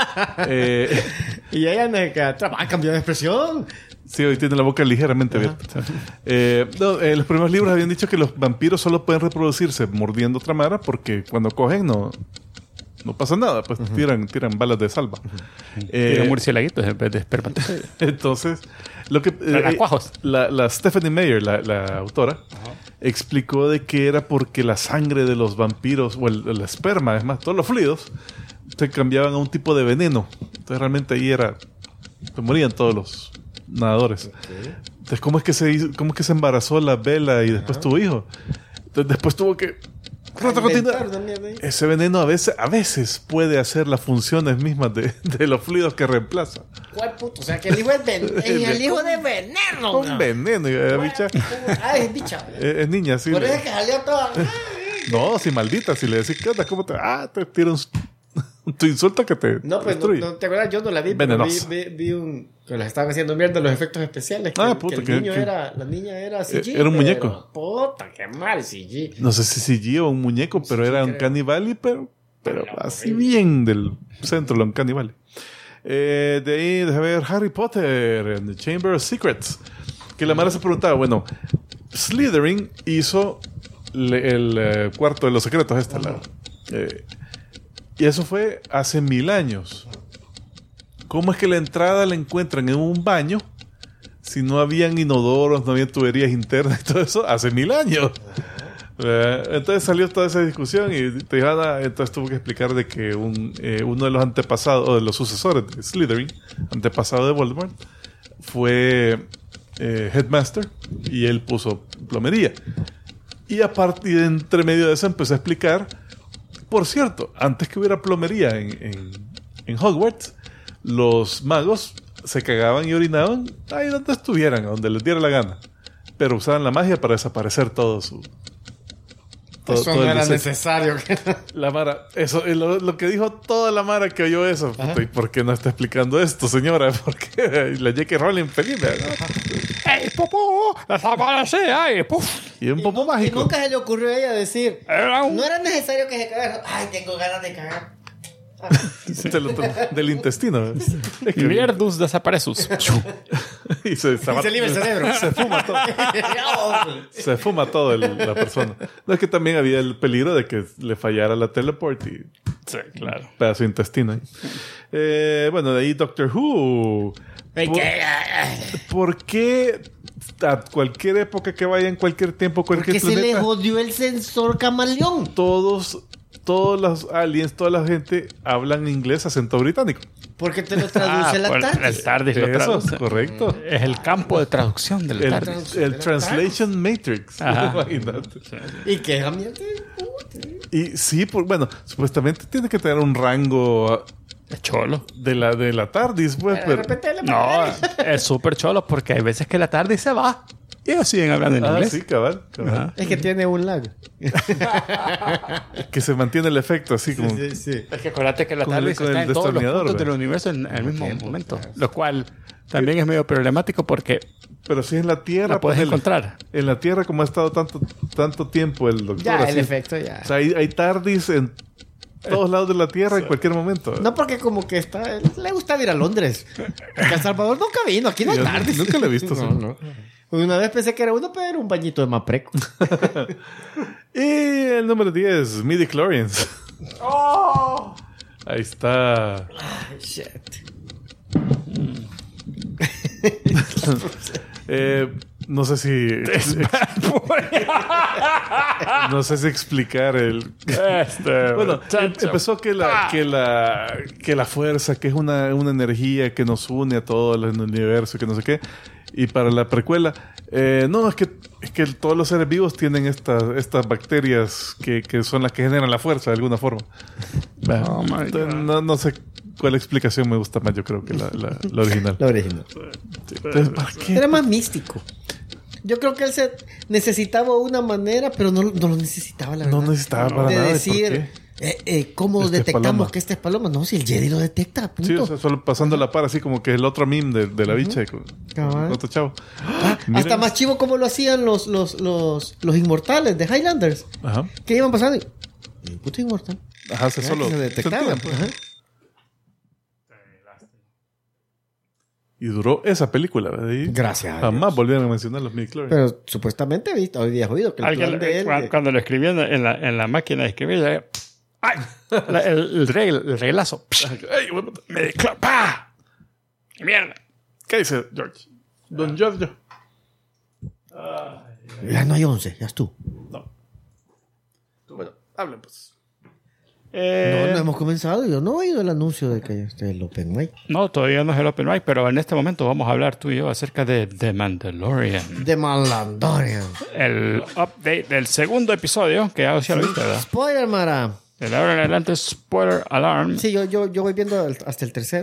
Y ella cambió de expresión. Sí, hoy tiene la boca ligeramente abierta. En los primeros libros habían dicho que los vampiros solo pueden reproducirse mordiendo otra mara porque cuando cogen no pasa nada, pues tiran balas de salva. Tiran murciélaguitos en vez de espermatozoides. Entonces, lo que la Stephanie Meyer, la autora, explicó de que era porque la sangre de los vampiros o el esperma, es más, todos los fluidos se cambiaban a un tipo de veneno. Entonces realmente ahí se morían todos los nadadores. Entonces, ¿cómo es que se embarazó la Bella y después tuvo hijo? Entonces, después tuvo que ese veneno a veces puede hacer las funciones mismas de los fluidos que reemplaza. ¿Cuál puto? O sea, que el hijo es el hijo de veneno. Un veneno. Y bicha. Es bicha. Es niña, sí. Por eso es que salió toda. No, si maldita. Si le decís, ¿qué onda? ¿Cómo te...? Te tira tu insulto que te destruye. No te acuerdas, yo no la vi, pero vi que les estaban haciendo mierda los efectos especiales. La niña era CG. Era un muñeco. Puta, qué mal CG. No sé si CG o un muñeco, pero era un Cannibali, pero así bien del centro, lo Cannibali. De ahí, déjame ver, Harry Potter en The Chamber of Secrets. Que la Mara se preguntaba, bueno, Slytherin hizo el cuarto de los secretos y eso fue hace 1000 años. ¿Cómo es que la entrada la encuentran en un baño si no habían inodoros, no habían tuberías internas y todo eso? Hace 1000 años. Entonces salió toda esa discusión y Tejada entonces tuvo que explicar de que uno de los antepasados o de los sucesores de Slytherin, antepasado de Voldemort, fue headmaster y él puso plomería. Y a partir de entre medio de eso empezó a explicar, por cierto, antes que hubiera plomería en Hogwarts, los magos se cagaban y orinaban ahí donde estuvieran, donde les diera la gana, pero usaban la magia para desaparecer todo su... Eso no era necesario. La Mara, eso, lo que dijo toda la Mara que oyó eso. ¿Y por qué no está explicando esto, señora? Porque la J.K. Rowling feliz, ¿no? ¡Ey, popó! ¡Desaparece! ¡Ay, puf! Y un popó mágico. Y nunca se le ocurrió a ella decir, no era necesario que se cagara. ¡Ay, tengo ganas de cagar! Del intestino. Mierdus desaparezus. Y se libre el cerebro. Se fuma todo. Se fuma todo la persona. No, es que también había el peligro de que le fallara la teleport y... Sí, claro. Pedazo de intestino. Bueno, de ahí Doctor Who. ¿Por qué a cualquier época que vaya, en cualquier tiempo, cualquier planeta? Porque se le jodió el sensor camaleón. Todos los aliens, toda la gente hablan inglés, acento británico. Porque te lo traduce la TARDIS. El TARDIS lo traduce. Correcto. Es el campo de traducción del TARDIS. El Translation Matrix. Imagínate. ¿Y qué ambiente? Y sí, bueno, supuestamente tiene que tener un rango cholo de la TARDIS, pues. Pero... No, es súper cholo porque hay veces que la TARDIS se va y ellos siguen hablando en inglés. Sí, cabal. Es que tiene un lag. Que se mantiene el efecto así como... Sí. Es que acuérdate que la TARDIS está en todos los puntos del universo en el mismo momento. Lo cual también es medio problemático porque... Pero si es en la Tierra... La puedes encontrar. En la Tierra, como ha estado tanto tiempo el doctor... Ya, así, el efecto ya. O sea, hay TARDIS en todos lados de la Tierra en cualquier momento. No, porque como que le gusta ir a Londres. Porque El Salvador nunca vino. Aquí no hay TARDIS. Nunca lo he visto. No. Una vez pensé que era uno, pero era un bañito de mapreco. Y el número 10, midichlorians. ¡Oh! Ahí está. Shit. No sé si... no sé si explicar el... Bueno, empezó que la fuerza, que es una energía que nos une a todo el universo, que no sé qué. Y para la precuela, no, es que todos los seres vivos tienen estas bacterias que son las que generan la fuerza de alguna forma. Oh my God. No sé cuál explicación me gusta más, yo creo que la original. La original. Entonces, ¿para qué? Era más místico. Yo creo que él se necesitaba una manera, pero no lo necesitaba, la verdad. No necesitaba para de nada. decir, ¿cómo Este es detectamos paloma. que este es paloma? No, si el Jedi lo detecta, punto. Sí, o sea, solo pasando la par, así como que el otro meme de la bicha con otro chavo. Hasta más chivo como lo hacían los inmortales de Highlanders. Ajá. Que iban pasando y... puto inmortal. Ajá, se solo se detectaban. sentían, pues. Ajá. Y duró esa película, ¿verdad? Y Gracias a jamás Dios. volvieron a mencionar los midichlorians. Pero supuestamente hoy día has oído que el Alguien, plan de él... cuando lo escribió en la máquina de escribir, ya, ¡ay! El reglazo. ¡Ay, güey, puta! ¡Pah! ¡Mierda! ¿Qué dice George? Don Giorgio. Ya no hay 11, ya es tú. No. Bueno, hablen pues. No hemos comenzado. Yo no he oído el anuncio de que esté el Open Mic. No, todavía no es el Open Mic, pero en este momento vamos a hablar tú y yo acerca de The Mandalorian. De Mandalorian. El update del segundo episodio, que ya lo viste, ¿verdad? Spoiler, Mara. De ahora en adelante, spoiler alarm. Sí, yo voy viendo hasta el tercero.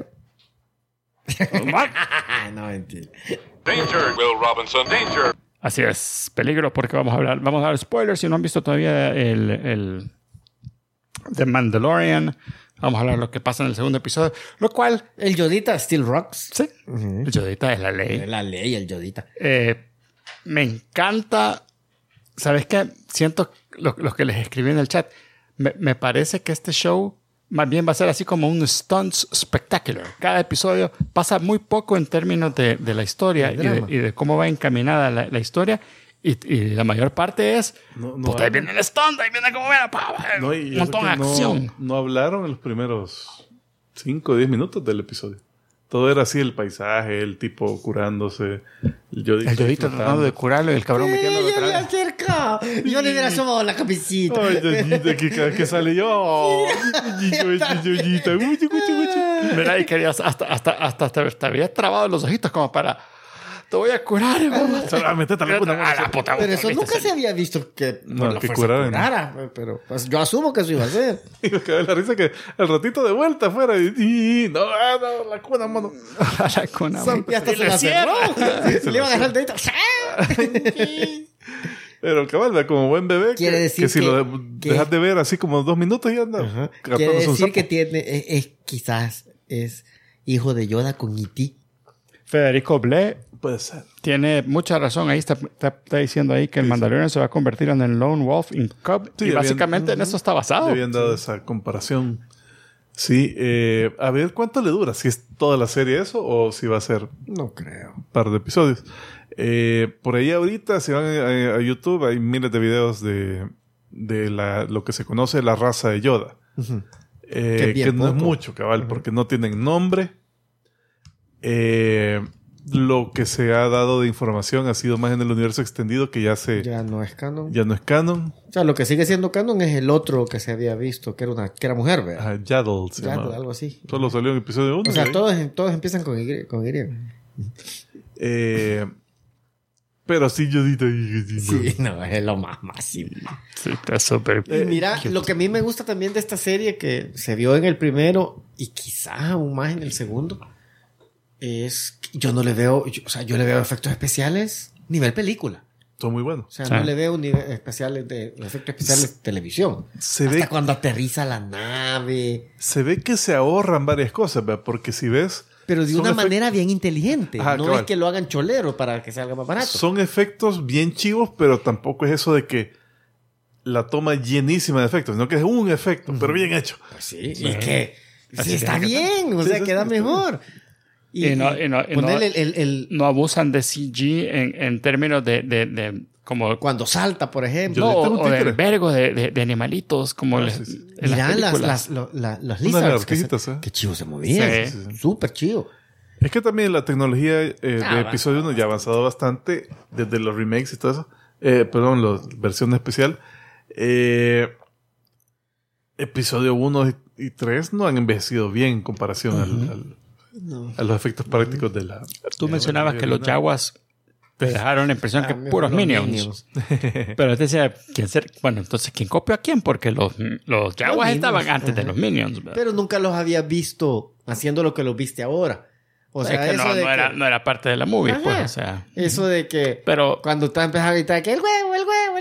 No, mentira. Danger, Will Robinson, danger. Así es, peligro, porque vamos a dar spoilers. Si no han visto todavía el The Mandalorian, vamos a hablar de lo que pasa en el segundo episodio, lo cual, El Yodita still rocks. sí, el Yodita es la ley. La ley, el Yodita. Me encanta, ¿sabes qué? Siento lo que les escribí en el chat. Me parece que este show más bien va a ser así como un stunts spectacular. Cada episodio pasa muy poco en términos de la historia y de cómo va encaminada la historia. Y la mayor parte es, pues ahí viene el stunt, ahí viene como viene, un montón de acción. No hablaron en los primeros 5 o 10 minutos del episodio. Todo era así, el paisaje, el tipo curándose, el Yodita tratando de curarlo y el cabrón metiéndolo ¡Ya me atrás. acerca! Yo le hubiera asomado la camisita. Ay, Yodita, que cada vez que sale yo. Yodita. Mira, y querías hasta te habías trabado los ojitos como para, te voy a curar. Metete a la puta. Pero eso nunca se había visto que No, la que fuerza curaran. curara. Pero pues, yo asumo que eso iba a ser. Y me quedé la risa que al ratito de vuelta afuera y no, la cuna, mano. La cuna, Y hasta se la cerró. Le iban a agarrar el dedito. Pero cabal, ¿verdad? Como buen bebé, Quiere decir que si que- lo que- dejas de ver así como 2 minutos y anda. Quiere captándose un decir sapo. que tiene... quizás es hijo de Yoda con E.T. Federico Blé Puede ser. tiene mucha razón. Ahí está diciendo ahí que el Mandalorian se va a convertir en el Lone Wolf in Cub. Sí, y básicamente en eso está basado. Le habían dado esa comparación. Sí, a ver cuánto le dura. Si es toda la serie eso o si va a ser No creo. un par de episodios. Por ahí ahorita, si van a YouTube, hay miles de videos de lo que se conoce la raza de Yoda. Que bien que no es poco. mucho, cabal, porque no tienen nombre. Lo que se ha dado de información ha sido más en el universo extendido, que Ya no es canon. ya no es canon. O sea, lo que sigue siendo canon es el otro que se había visto, que era mujer, ¿verdad? Yaddle se Ya, llama. algo así. Solo salió en episodio 1. O sea, todos empiezan con Y. Pero sí, Yodita. Sí, no, es lo más máximo. Sí, está súper. Y mira, lo que a mí me gusta también de esta serie, que se vio en el primero y quizás aún más en el segundo, es que yo no le veo, yo le veo efectos especiales nivel película. Son muy buenos. O sea, Sí. no le veo efectos especiales de televisión. Se Hasta ve, cuando aterriza la nave. se ve que se ahorran varias cosas, ¿verdad? Porque si ves... Pero de son una efect- manera bien inteligente. Ajá, no cabal. es que lo hagan cholero para que salga más barato. Son efectos bien chivos, pero tampoco es eso de que la toma llenísima de efectos, sino que es un efecto, pero bien hecho. Pues sí, y que Así sí, está tiene que bien, o Sí, sea, sí, queda sí, mejor. Y no- ponerle el No abusan de CG en términos de como cuando salta, por ejemplo. no, Yo tengo un o del títere. vergo de animalitos como Sí, sí. en las Mirá películas. los Unas lizards. lagartijitas, ¿eh? Qué chivo se movían. Sí. Súper chivo. Es que también la tecnología de avanzado episodio 1 ya ha avanzado bastante desde los remakes y todo eso. Perdón, la versión especial. Episodio 1 y 3 no han envejecido bien en comparación a los efectos prácticos de la... Tú mencionabas que los Jawas te dejaron la impresión que puros Minions. Pero te decía, bueno, entonces, ¿quién copió a quién? Porque los Jawas estaban antes de los Minions. ¿Verdad? Pero nunca los había visto haciendo lo que los viste ahora. O sea, es que eso no era parte de la movie, pues, o sea. Eso de que pero cuando tú empezas a gritar que el huevo,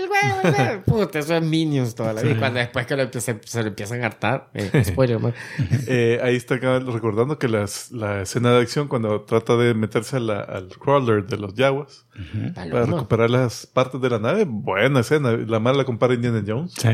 puta, eso es Minions toda la vida. Y cuando después que se lo empiezan a hartar, spoiler, man. Ahí está recordando que la escena de acción cuando trata de meterse al crawler de los Jawas para recuperar las partes de la nave, buena escena. La mala la compara Indiana Jones. Sí.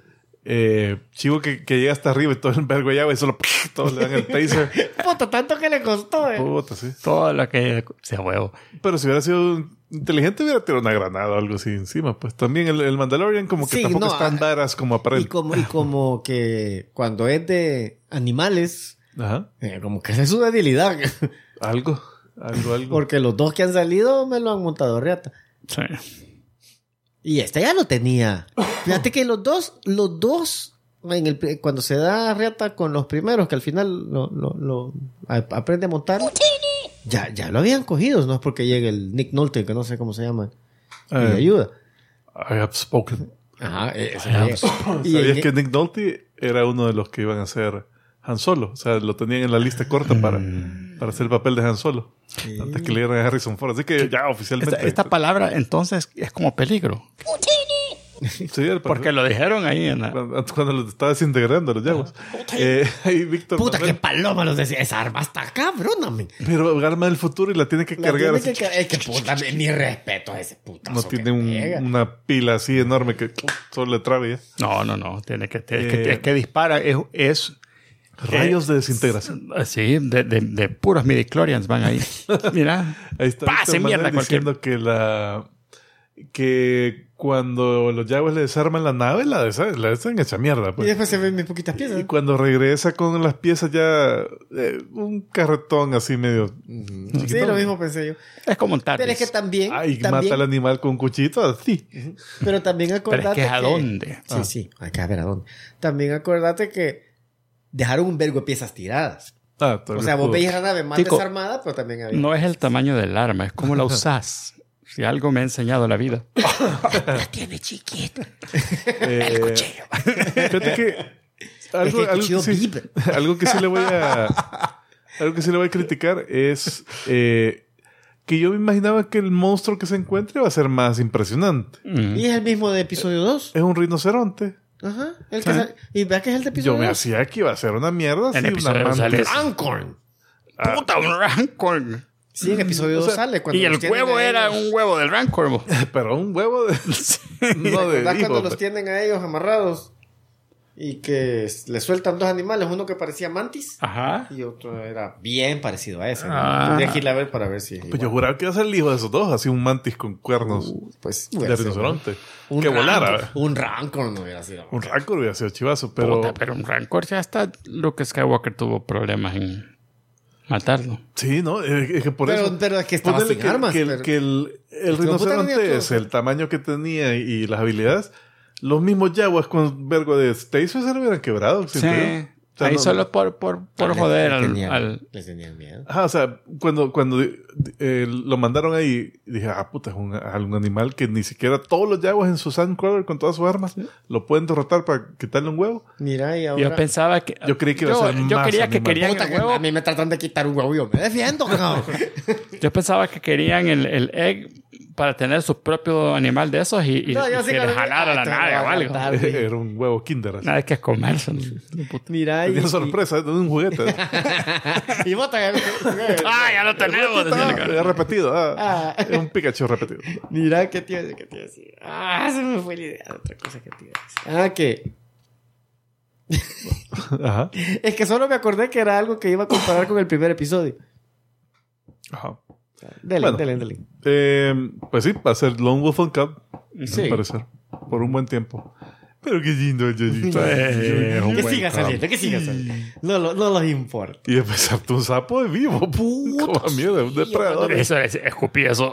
Chivo que llega hasta arriba y todo el vergo Jawa y solo todos le dan el taser. Puta, tanto que le costó, Puta, sí. Todo lo que sea huevo. Pero si hubiera sido inteligente hubiera tirado una granada o algo así encima. Pues también el Mandalorian como que tampoco es tan varas como aparece. Y como que cuando es de animales, como que esa es su debilidad. Algo. Porque los dos que han salido me lo han montado reata. Sí. Y este ya lo tenía. Fíjate que los dos cuando se da reata con los primeros, que al final lo aprende a montar, ya lo habían cogido. No es porque llegue el Nick Nolte, que no sé cómo se llama, y le ayuda. I have spoken. Ajá. ¿Sabías que Nick Nolte era uno de los que iban a hacer Han Solo? O sea, lo tenían en la lista corta para hacer el papel de Han Solo. Sí. Antes que le dieran a Harrison Ford. Así que ya oficialmente... Esta palabra entonces es como peligro. Sí, porque lo dijeron ahí cuando lo estaba desintegrando los Jawas. Ahí Víctor puta, qué paloma los decía. Esa arma está cabrona, man. Pero arma del futuro y la tiene que cargar. Es que puta, mi respeto a ese puta. No tiene una pila así enorme que solo le trabe ya. No. Es que dispara. Es rayos de desintegración. Sí, de puros midichlorians van ahí. Mira. Ahí está. Pase mierda diciendo que cuando los Jawas le desarman la nave, la dejan hecha mierda. Pues. Y después se ven mis poquitas piezas. Y cuando regresa con las piezas ya... un carretón así medio... Sí, lo mismo pensé yo. Es como un TARDIS. Pero es que también... mata al animal con un cuchito, así. Pero también acordate Pero es que ¿a dónde? Sí, hay que ver a dónde. También acordate que dejaron un vergo de piezas tiradas. O sea, vos veis la nave más desarmada, pero también había... No es el tamaño del arma, es cómo la usás. Si algo me ha enseñado la vida. La tiene chiquita. El cuchillo. Fíjate que algo que sí le voy a criticar es que yo me imaginaba que el monstruo que se encuentre va a ser más impresionante. Y es el mismo de episodio 2. Es un rinoceronte. Ajá. Y vea que es el de episodio 2. Yo me hacía que iba a ser una mierda. En episodio 2 sale Rancorn. Puta, un Rancorn. Sí, en episodio 2 sale. Y el huevo era un huevo del Rancor. Pero un huevo de... no de hijo, cuando los tienen a ellos amarrados y que le sueltan dos animales, uno que parecía mantis y otro era bien parecido a ese. Tendría que ir a ver para ver si... Pues yo juraba que iba a ser el hijo de esos dos, así un mantis con cuernos pues, de rinoceronte. Que volara. Un Rancor no hubiera sido. Un Rancor hubiera sido chivazo, pero... Puta, pero un Rancor ya hasta Luke Skywalker tuvo problemas en... matarlo. Sí, ¿no? Es que por eso... Pero es que estaba sin armas. Que el rinoceronte es el tamaño que tenía y las habilidades. Los mismos Jawas con vergo de Stasis se lo hubieran quebrado. Sí. O sea, ahí solo por joder les tenían miedo. Ajá, o sea, cuando lo mandaron ahí, dije, puta, es un animal que ni siquiera todos los Jawas en su Sandcrawler con todas sus armas lo pueden derrotar para quitarle un huevo. Mira, y ahora... Yo pensaba que... Yo creí que iba a ser más Yo quería que querían el huevo. A mí me tratan de quitar un huevo y yo me defiendo, cabrón. Yo pensaba que querían el egg para tener su propio animal de esos y que le jalara la nave o algo. Era un huevo Kinder. Así. Nada, es que es comerse. Mira, tenía sorpresa, de un juguete. Y bota. Ya lo tenemos. Ya repetido. Es un Pikachu repetido. Mira, ¿qué te iba a decir? Se me fue la idea de otra cosa que te iba a decir. Ajá. Es que solo me acordé que era algo que iba a comparar con el primer episodio. Ajá. Dele. Pues sí, va a ser Lone Wolf and Cub. Sí. Al parecer. Por un buen tiempo. Pero qué lindo. Que siga saliendo. No los importa. Y empezar un sapo de vivo. Puta mierda, un depredador. Escupí eso.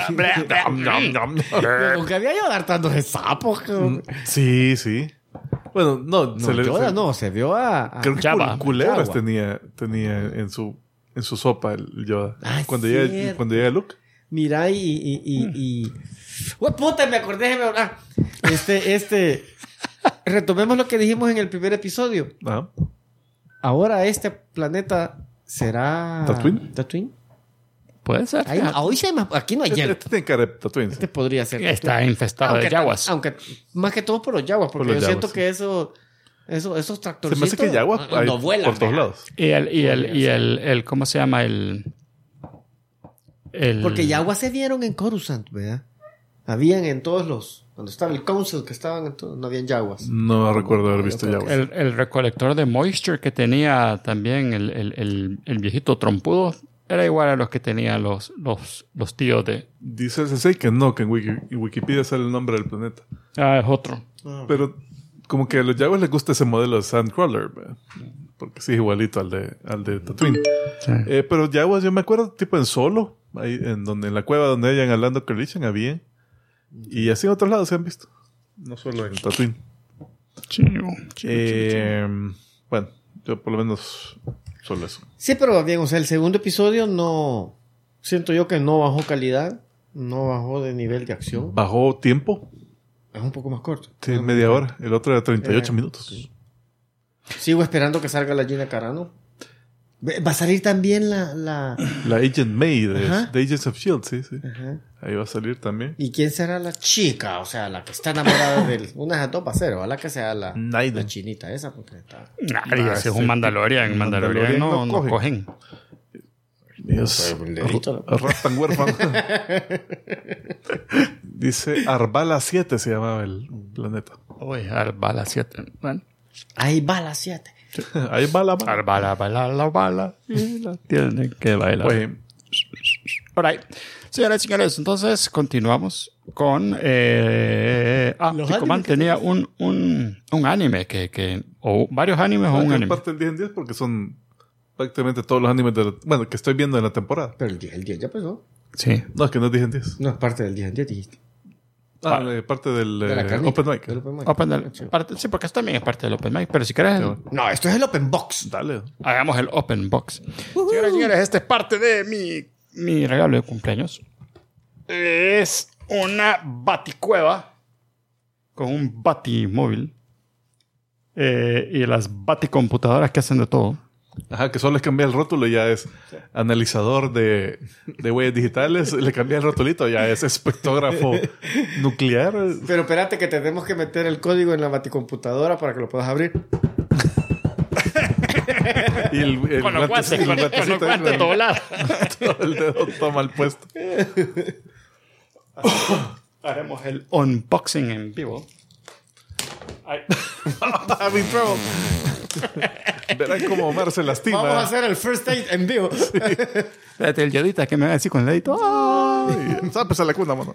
Yo nunca había yo dar tantos sapos. Sí. Bueno, no, Yoda no, se vio a creo que Jabba. culebras Jabba. tenía en su sopa el Yoda. Ah, cuando cierto. llega Luke. Mira ¡Uy, puta! Me acordé de hablar. Retomemos lo que dijimos en el primer episodio. Ajá. Ahora este planeta será... ¿Tatooine? Puede ser. Hoy sí hay más... Aquí no hay hielo. Este tiene cara de Tatooine. Sí. Este podría ser. Está infestado de yaguas. Aunque más que todo por los yaguas, porque Por los yo siento yaguas, que esos Se me tractorcitos hace que Yaguas hay no vuelan. por todos ¿verdad? lados. Y el ¿cómo se llama? El Porque yaguas se vieron en Coruscant, ¿verdad? Habían en todos los... Cuando estaba el Council, que estaban en no habían yaguas. No recuerdo haber visto yo creo Yaguas. el recolector de moisture que tenía también el viejito trompudo era igual a los que tenían los tíos de... Dice el Sensei que no, que en Wikipedia sale el nombre del planeta. Ah, es otro. Pero como que a los Yaguas les gusta ese modelo de Sandcrawler, ¿verdad? Porque sí es igualito al de Tatooine. Sí. Pero Yaguas, yo me acuerdo, tipo en Solo, ahí en la cueva donde hayan hablando Calrissian había. Y así en otros lados se han visto. No solo en Tatooine. Chivo. Bueno, yo por lo menos solo eso. Sí, pero bien, o sea, el segundo episodio no... Siento yo que no bajó calidad, no bajó de nivel de acción. Bajó tiempo. Es un poco más corto. Sí, media hora. El otro era 38 minutos. Sigo esperando que salga la Gina Carano. Va a salir también la... La Agent May de Ajá. Agents of S.H.I.E.L.D., sí. Ajá. Ahí va a salir también. ¿Y quién será la chica? O sea, la que está enamorada de él. Una de las dos va a ser. Ojalá que sea la Naiden. chinita esa, porque está... Nadie, si es un Mandalorian. Mandalorian no cogen. Dios. el dedito, ¿no? Rastan huérfano. Dice Arbala 7 se llamaba el planeta. Uy, Arbala 7. Bueno. Ahí va la 7. Ahí va la mano. Arbala, bala, la bala. Y la tienen que bailar. Pues, Alright. Señoras y señores, entonces continuamos con... Picoman tenía un anime o varios animes o un es anime. parte del 10 en 10 porque son prácticamente todos los animes que estoy viendo en la temporada. Pero el 10 ya pasó. Sí. No, es que no es 10 en 10. No es parte del 10 en 10, dijiste. Parte del De la carnita, Open Mic. del Open Mic. Sí, porque esto también es parte del Open Mic. Pero si querés, No, esto es el Open Box. Dale. hagamos el Open Box. Señoras y señores, esta es parte de mi regalo de cumpleaños. Es una baticueva con un batimóvil y las baticomputadoras que hacen de todo. Ajá, que solo les cambia el rótulo y ya es analizador de huellas digitales. Le cambia el rotulito, ya es espectrógrafo nuclear. Pero espérate que tenemos que meter el código en la baticomputadora para que lo puedas abrir. Y el Con los guantes, guantecito- con los guantecito ahí, guantes doblados. todo el dedo toma el puesto. Haremos el unboxing en vivo. Ay. Having trouble. Verán cómo Omar se lastima. Vamos a hacer el first aid en vivo. Espérate, el Yodita que me va a decir con el dedito. Ay, Zapes a la cuna, mano.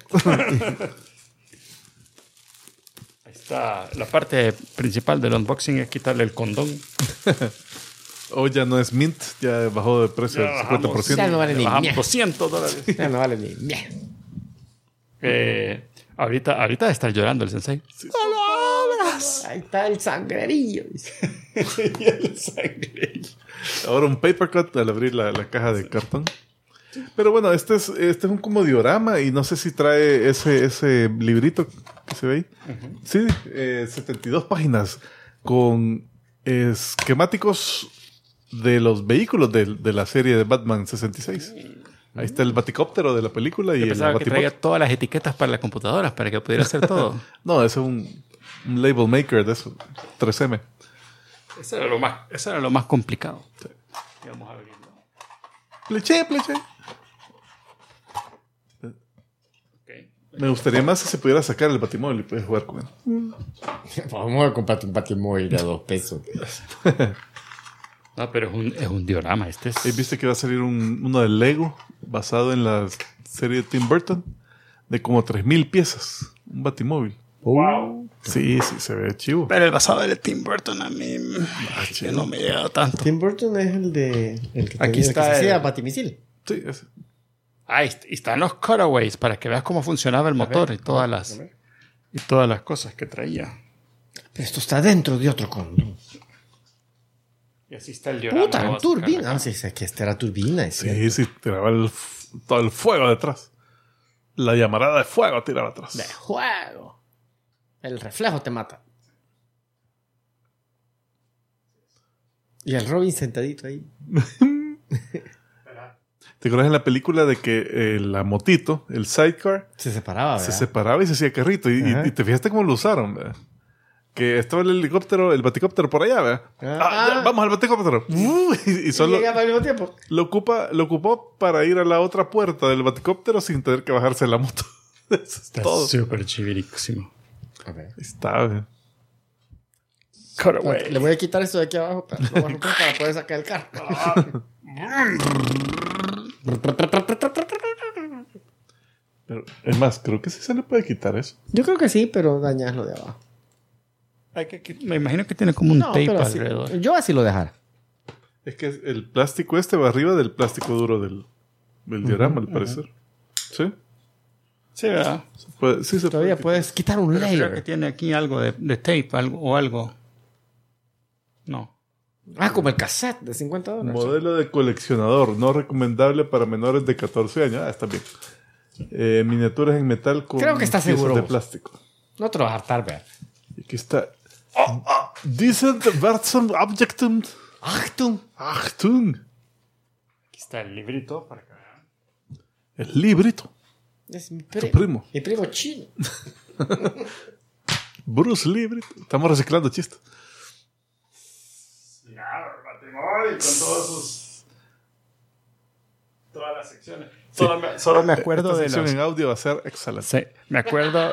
Ahí está. La parte principal del unboxing es quitarle el condón. Hoy ya no es Mint, ya bajó de precio Ya del bajamos. 50%. Ya no vale Le ni bajamos mierda. $200. Ya no vale ni mierda. Ahorita está llorando el sensei. ¡No lo abras! Ahí está el sangrerillo. El sangre. Ahora un papercut al abrir la caja de cartón. Pero bueno, este es un como diorama y no sé si trae ese librito que se ve ahí. Sí, 72 páginas con esquemáticos de los vehículos de la serie de Batman 66. Ahí está el baticóptero de la película y Yo el pensaba que batipod. traía todas las etiquetas para las computadoras para que pudiera hacer todo. No, ese es un label maker de eso, 3M. Eso era lo más complicado. Y vamos a abrirlo. Pleché. Okay. Me gustaría más si se pudiera sacar el batimóvil y puedes jugar con él. Vamos a comprar un batimóvil a $2. No, pero es un diorama. Este es... Ahí viste que va a salir uno de Lego basado en la serie de Tim Burton de como 3,000 piezas. Un batimóvil. ¡Wow! Sí, se ve chivo. Pero el basado de Tim Burton a mí que no me llega tanto. Tim Burton es el que Aquí está se hacía el- batimisil. Sí, ese. Ahí están los cutaways para que veas cómo funcionaba el motor y todas las cosas que traía. Pero esto está dentro de otro condón. Y así está el diorama. Puta, turbina. Ah, sí, sé que esta era turbina. Sí, tiraba todo el fuego detrás. La llamarada de fuego tiraba atrás. De juego. El reflejo te mata. Y el Robin sentadito ahí. ¿Te acuerdas en la película de que la motito, el sidecar, Se separaba, se ¿verdad? separaba y se hacía carrito? Y te fijaste cómo lo usaron, ¿verdad? Que estaba el helicóptero, el baticóptero por allá, ¿verdad? Ya, vamos al baticóptero. Y solo llegaba al mismo tiempo. lo ocupó para ir a la otra puerta del baticóptero sin tener que bajarse de la moto. Eso es Está todo. súper chivirísimo. Ahí está, ¿verdad? Le voy a quitar esto de aquí abajo para, lo voy a romper para poder sacar el carro. Pero, es más, creo que sí se le puede quitar eso. Yo creo que sí, pero dañas lo de abajo. Me imagino que tiene como un tape pero así- alrededor. yo así lo dejara. Es que el plástico este va arriba del plástico duro del diorama, al parecer. ¿Sí? Sí, ¿verdad? Sí se Todavía puede. puedes quitar un Creo que layer. tiene aquí algo de tape o algo. No. Ah, como el cassette de $50. Modelo de coleccionador, no recomendable para menores de 14 años. Ah, está bien. Miniaturas en metal con Creo que está piezas seguro de vos. plástico. No te lo vas a hartar, vea. Y aquí está. Decent Version Objectum. Achtung. Achtung. Aquí está el librito para que vean. El librito. Es mi Tu primo. Mi primo chino. Bruce Librito. Estamos reciclando chistes. Con todas las secciones. Solo me acuerdo Esta de sección los... en audio va a ser excelente. Sí, me acuerdo...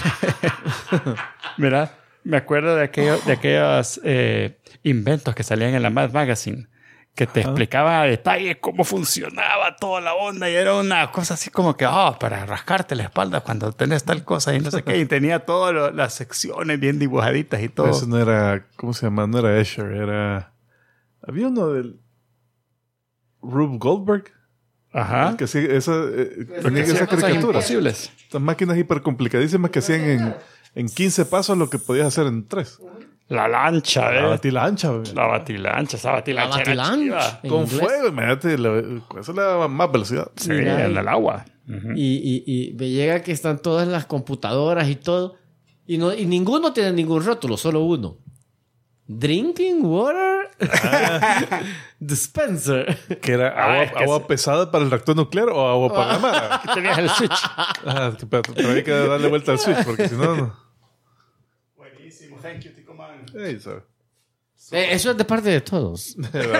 Mira, me acuerdo de aquellos inventos que salían en la Mad Magazine que te explicaban a detalle cómo funcionaba toda la onda y era una cosa así como que, para rascarte la espalda cuando tenés tal cosa y no sé qué. Y tenía todas las secciones bien dibujaditas y todo. Eso no era... ¿Cómo se llama? No era Escher, era... Había uno del... Rube Goldberg. Ajá. Que hacía tenía Hacía esas cosas caricaturas. imposibles. Estas máquinas hiper complicadísimas que hacían en 15 pasos lo que podías hacer en 3. La lancha, La batilancha, güey. La batilancha, esa batilancha. La era batilancha. chiva. En Con inglés. fuego, imagínate. Con eso le daba más velocidad. Sí, Mira, en el agua. Ujú. Y me llega que están todas las computadoras y todo. Y ninguno tiene ningún rótulo, solo uno. Drinking water dispenser. Que era es que agua pesada para el reactor nuclear o agua para la mar. Aquí tenías el switch. Pero hay que darle vuelta al switch porque si no... Buenísimo, thank you, Tico Man. Ey, sabe. Eso es de parte de todos.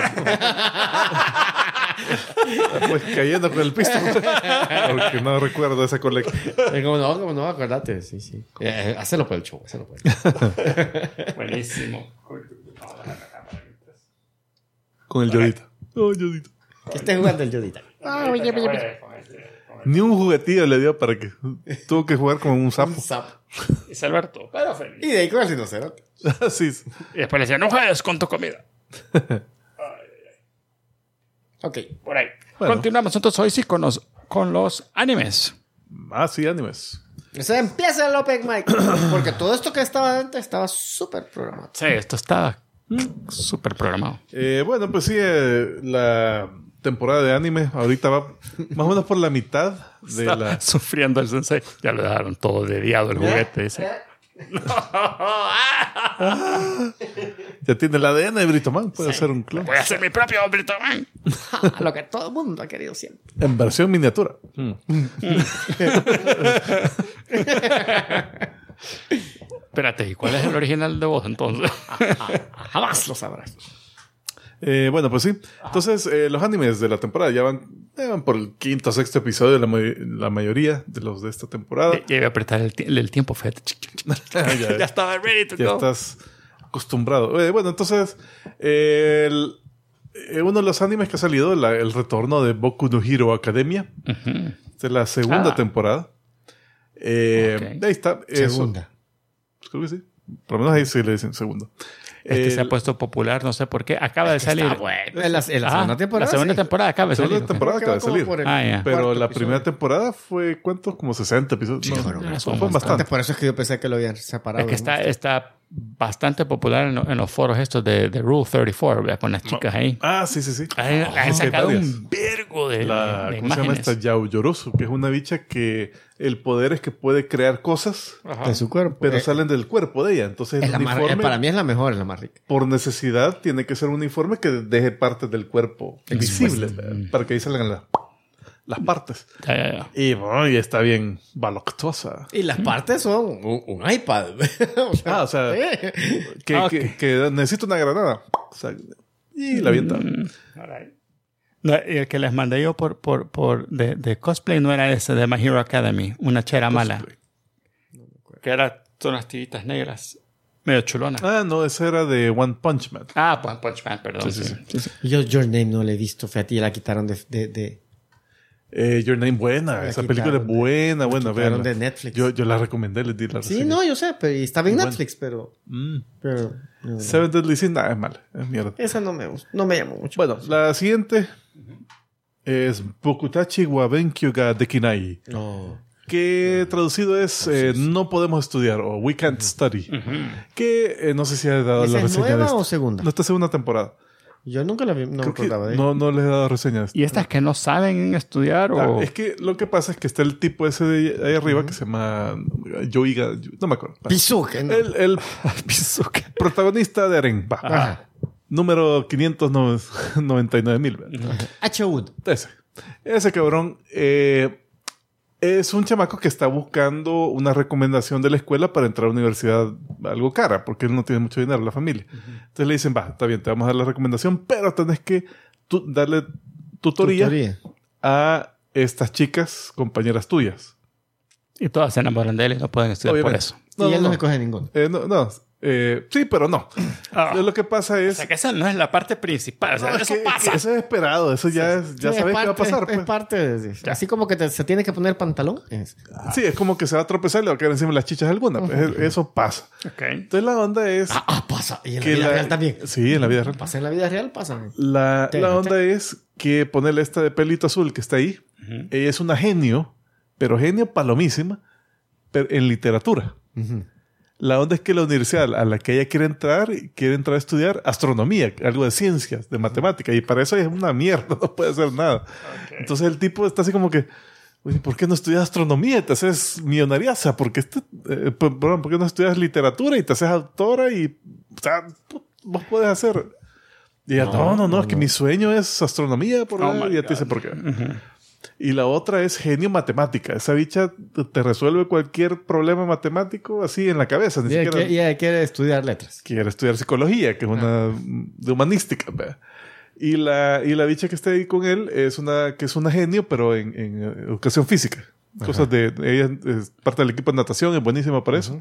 Pues cayendo con el pisto. Porque no recuerdo esa colecta. Como no, acuérdate. Sí. Hacelo por el show. Buenísimo. Con el Yodita. Oh, Yodita. Que esté jugando el Yodita. Ni un juguetillo le dio para que... Tuvo que jugar con un sapo. Un sapo. Es Alberto, pero feliz. Y de ahí con el rinoceronte. Sí. Y después le decía, no juegues con tu comida. Ok. Por ahí. Bueno. Continuamos entonces hoy sí con los animes. Ah, sí, animes. O sea, empieza el Open Mic. Porque todo esto que estaba antes estaba súper programado. Sí, esto está súper programado. Bueno, pues sí, la temporada de anime ahorita va más o menos por la mitad de Está la... sufriendo el sensei. Ya le dejaron todo dediado el juguete. Dice. Ya tiene el ADN de Britoman, puede ser un clon. Voy a hacer mi propio Brito Man. Lo que todo el mundo ha querido siempre. En versión miniatura. Espérate, ¿y cuál es el original de vos entonces? Jamás lo sabrás. Bueno, pues sí. Entonces, los animes de la temporada ya van por el quinto o sexto episodio, la mayoría de los de esta temporada. Ya iba a apretar el tiempo, fíjate. Ya estaba ready to Ya go. estás acostumbrado. Bueno, entonces, uno de los animes que ha salido, el retorno de Boku no Hero Academia, de la segunda temporada. Ok. Ahí está. Segunda. Creo que sí. Por lo menos ahí sí le dicen segundo. Se ha puesto popular, no sé por qué. Acaba de salir. Está bueno. En la segunda temporada. La segunda sí. temporada acaba de La salir. segunda temporada acaba de salir. Ya. Pero cuarto la episodio. primera temporada fue, ¿cuántos? Como 60 episodios. Sí, No, fueron fue bastante. bastante. Por eso es que yo pensé que lo habían separado. Es que está bastante popular en los foros estos de Rule 34, ¿verdad? Con las chicas ahí. Ah, sí, sí, sí. Han sacado un vergo de ¿Cómo se llama imágenes. esta? Yaoyorosu, que es una bicha que el poder es que puede crear cosas, De su cuerpo. pero salen del cuerpo de ella. Entonces Es el la más, uniforme, para mí es la mejor, es la más rica. por necesidad, tiene que ser un uniforme que deje partes del cuerpo visibles, para que ahí salgan las partes. Ya. Y bueno, y está bien voluptuosa. Y las partes son un iPad. O sea, que, Ok. que necesita una granada. O sea, y la avienta. No, y el que les mandé yo de cosplay no era ese de My Hero Academy, una chera mala. Cosplay. Que era son las tiritas negras. Medio chulona. Ah, no, esa era de One Punch Man. One Punch Man, perdón. Sí. Yo Your Name no la he visto, fíjate, y la quitaron de Your Name, buena. La Esa quitaron película es buena, buena. quitaron Véanla. de Netflix. Yo la recomendé, les di la Sí, reseña. no, yo sé, pero y estaba en Bueno. Netflix, pero no. Seven Deadly Sins, es mala. Es mierda. Esa no me gusta, no me llamó mucho. Bueno, la siguiente es Bokutachi wa Benkyou ga Dekinai. No. Que traducido es no podemos estudiar o we can't study. Que no sé si he dado ¿Esa la es reseña nueva de esta. o segunda? No, esta segunda temporada. Yo nunca la vi, no me Creo que acordaba de ella. no les he dado reseña de esta. ¿Y estas que no saben estudiar o...? Es que lo que pasa es que está el tipo ese de ahí arriba que se llama Yoiga, no me acuerdo. Pizuke, ¿no? El protagonista de Eren, va. Ajá. Número 599,000. H-Wood. Ese cabrón es un chamaco que está buscando una recomendación de la escuela para entrar a una universidad algo cara, porque él no tiene mucho dinero, la familia. Entonces le dicen, va, está bien, te vamos a dar la recomendación, pero tenés que darle tutoría a estas chicas, compañeras tuyas. Y todas se enamoran de él y no pueden estudiar Obviamente. por eso. Y él no se coge ninguno. Sí, pero no. Lo que pasa O es... sea, que esa no es la parte principal. O sea, No, eso que pasa. eso es esperado. Eso ya Sí, sabes qué va a pasar. Es Pues. parte de... Así como que se tiene que poner pantalón. Sí, es como que se va a tropezar y le va a caer encima las chichas alguna. Pues, eso pasa. Ok. Entonces la onda es... Pasa. Y en la que vida real también. Sí, en la vida real. Pasa en la vida real, pasa. La onda es que ponerle esta de pelito azul que está ahí. Ella es una genio, pero genio palomísima, pero en literatura. La onda es que la universidad a la que ella quiere entrar a estudiar astronomía, algo de ciencias, de matemática, y para eso es una mierda, no puede hacer nada. Okay. Entonces el tipo está así como que, ¿por qué no estudias astronomía? Te haces millonariaza, ¿por qué no estudias literatura y te haces autora y, o sea, vos puedes hacer? Y ella, no, es que mi sueño es astronomía, y ella te dice por qué. Y la otra es genio matemática. Esa bicha te resuelve cualquier problema matemático así en la cabeza. Y ella quiere estudiar letras. Quiere estudiar psicología, que es una de humanística. ¿Verdad? Y la bicha que está ahí con él es una genio, pero en educación física. Cosas ella es parte del equipo de natación, es buenísima para eso.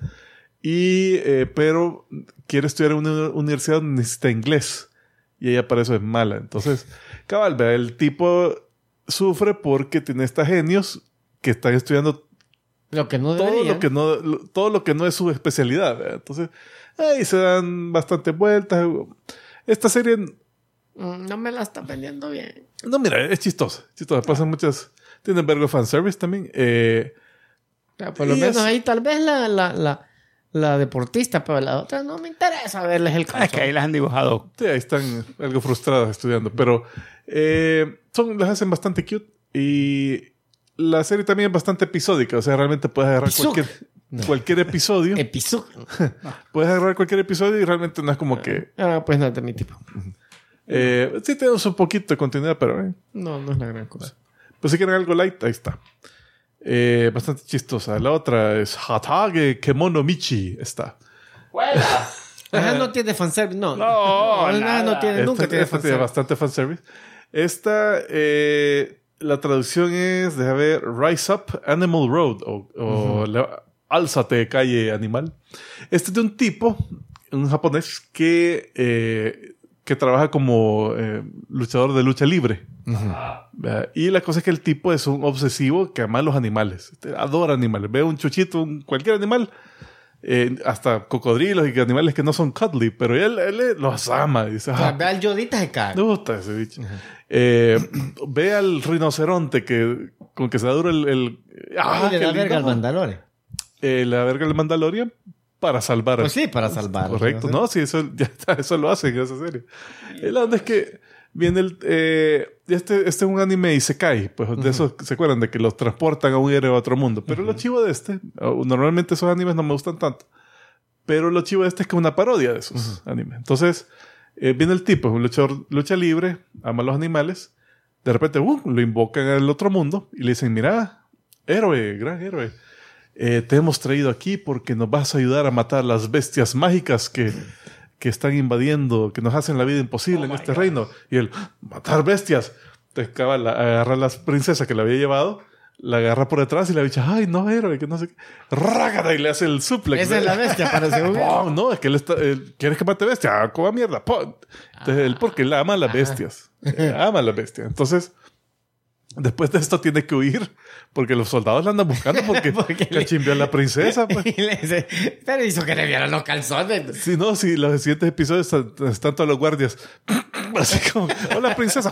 Pero quiere estudiar en una universidad donde necesita inglés. Y ella para eso es mala. Entonces, cabal, ¿verdad? El tipo sufre porque tiene estas genios que están estudiando lo que no todo lo que no es su especialidad, ¿verdad? Entonces ahí se dan bastantes vueltas. Esta serie no me la está vendiendo bien. No, mira, es chistosa. Pasan muchas, tiene un vergo de fanservice también. Por lo menos ahí tal vez la deportista, pero la otra no me interesa verles el calzón. Es que ahí las han dibujado. Sí, ahí están algo frustradas estudiando, pero las hacen bastante cute y la serie también es bastante episódica, o sea, realmente puedes agarrar cualquier episodio. Puedes agarrar cualquier episodio y realmente no es como que... pues no es de mi tipo. Sí tenemos un poquito de continuidad, pero... No es la gran cosa. Pues si quieren algo light, ahí está. Bastante chistosa. La otra es Hatage Kemono Michi. Está. No tiene fanservice. No tiene, nunca tiene fanservice. Tiene bastante fanservice. Esta, la traducción es, déjame ver, Rise Up Animal Road o Álzate Calle Animal. Este es de un tipo, un japonés que trabaja como luchador de lucha libre. Y la cosa es que el tipo es un obsesivo que ama a los animales. Adora animales. Ve un chuchito, cualquier animal, hasta cocodrilos y animales que no son cuddly, pero él los ama. Dice, ve al Yodita se caga. Me gusta ese bicho. Ve al rinoceronte con que se da duro le da verga al Mandalorian. Le da verga al Mandalorian para salvar. Pues sí, para salvar. Correcto, ¿no? Sí, eso, ya está, eso lo hacen en esa serie. La onda es que viene este es un anime Isekai, pues de eso se acuerdan de que los transportan a un héroe a otro mundo. Pero lo chivo de normalmente esos animes no me gustan tanto. Pero lo chivo de este es que es una parodia de esos animes. Entonces, viene el tipo, es un luchador, lucha libre, ama a los animales. De repente, lo invocan al otro mundo y le dicen, mira, héroe, gran héroe, te hemos traído aquí porque nos vas a ayudar a matar las bestias mágicas que están invadiendo, que nos hacen la vida imposible en este reino. Y él, matar bestias. Entonces, cabal, agarra a la princesa que la había llevado, la agarra por detrás y la bicha, ay, no, héroe, que no sé qué. Rágata, y le hace el suplex. Esa es la bestia, parece un... No, es que él está... ¿Quieres que mate bestia? Ah, coma mierda. ¡Pum! Entonces, él porque él ama a las bestias. Ama a las bestias. Entonces, después de esto tiene que huir porque los soldados la andan buscando porque cachimbió a la princesa. Pues. Pero hizo que le vieran los calzones. Sí, no, sí, los siguientes episodios están todos los guardias. Así como, hola princesa.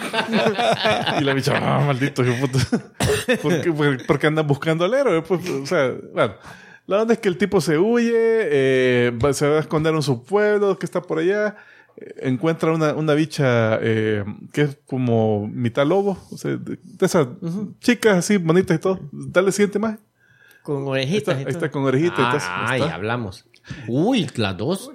Y la bicha, maldito, hijo puto. Porque andan buscando al héroe. Pues, o sea, bueno. La onda es que el tipo se huye, se va a esconder en su pueblo que está por allá. Encuentra una bicha que es como mitad lobo, o sea, de esas chicas así bonitas y todo. Dale siguiente más. Con orejitas. Ahí está con orejitas. Ya hablamos. Uy, las dos.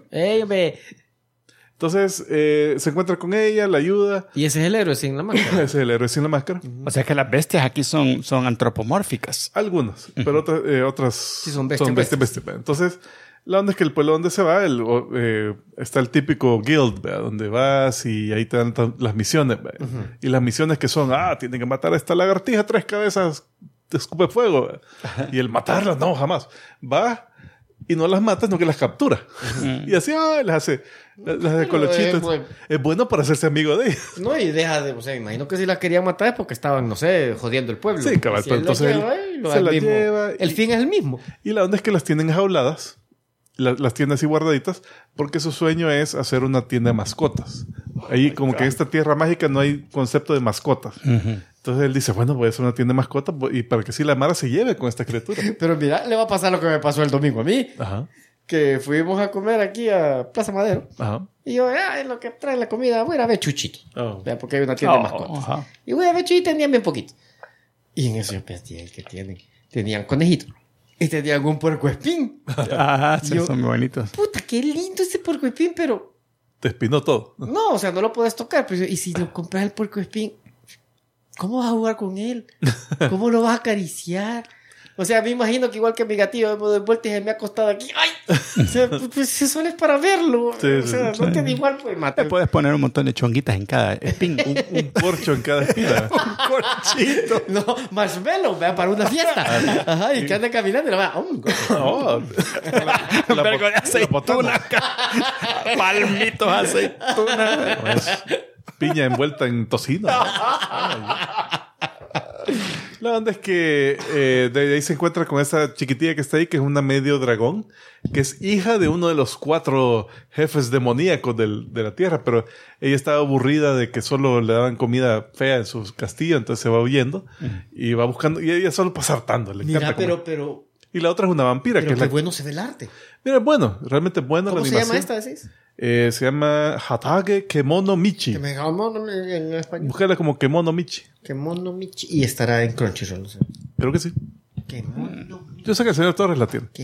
Entonces se encuentra con ella, la ayuda. Y ese es el héroe sin la máscara. Ese es el héroe sin la máscara. O sea que las bestias aquí son antropomórficas. Algunas, pero otras sí, son bestias. Entonces, la onda es que el pueblo donde se va, está el típico guild, ¿verdad? Donde vas y ahí te dan las misiones. Y las misiones que son, tienen que matar a esta lagartija 3 cabezas, te escupe fuego. Y el matarlas, no, jamás. Va y no las mata, sino que las captura. Y así, las hace colochitos. Es bueno para hacerse amigo de ellas. No, y deja de... O sea, imagino que si las querían matar es porque estaban, no sé, jodiendo el pueblo. Sí, cabal. Si Pero entonces se las lleva. El fin es el mismo. Y la onda es que las tienen jauladas. Las tiene así guardaditas porque su sueño es hacer una tienda de mascotas. Ahí como que en esta tierra mágica no hay concepto de mascotas. Entonces él dice, bueno, voy a hacer una tienda de mascotas y para que sí la Mara se lleve con esta criatura. Pero mira, le va a pasar lo que me pasó el domingo a mí. Ajá. Que fuimos a comer aquí a Plaza Madero. Ajá. Y yo, en lo que trae la comida, voy a ir a ver Chuchito. Oh. Porque hay una tienda de mascotas. Ajá. Y voy a ver Chuchito y tenían bien poquito. Y en eso yo pensé, ¿qué tienen? Tenían conejitos. Y tenían un puercoespín. Sí, son muy bonitos. Puta, qué lindo ese puercoespín, pero... Te espinó todo. No, o sea, no lo puedes tocar. Pero, y si lo compras el puercoespín, ¿cómo vas a jugar con él? ¿Cómo lo vas a acariciar? O sea, me imagino que igual que mi gatillo hemos de vuelta y se me ha acostado aquí. ¡Ay! O sea, pues eso es para verlo. Sí, o sea, no te da igual, pues mate. Te puedes poner un montón de chonguitas en cada espín. Un corcho en cada esquina. Un corchito. No, marshmallow, vea, para una fiesta. Ajá, y que anda caminando y lo va. Vergo de aceituna. Palmitos aceituna. Piña envuelta en tocino. La onda es que de ahí se encuentra con esa chiquitilla que está ahí, que es una medio dragón, que es hija de uno de los 4 jefes demoníacos de la tierra, pero ella estaba aburrida de que solo le daban comida fea en su castillo, entonces se va huyendo y va buscando, y ella solo pasa hartando. Mira, pero... Y la otra es una vampira. Pero qué bueno se ve el arte. Mira, bueno, realmente bueno la animación. ¿Cómo se llama esta, decís? Se llama Hatage Kemono Michi. Que me llamo en español. Búscala como Kemono Michi. Kemono Michi. Y estará en Crunchyroll, no sé. Creo que sí. Kemono Michi. Yo sé que el señor Torres la tiene.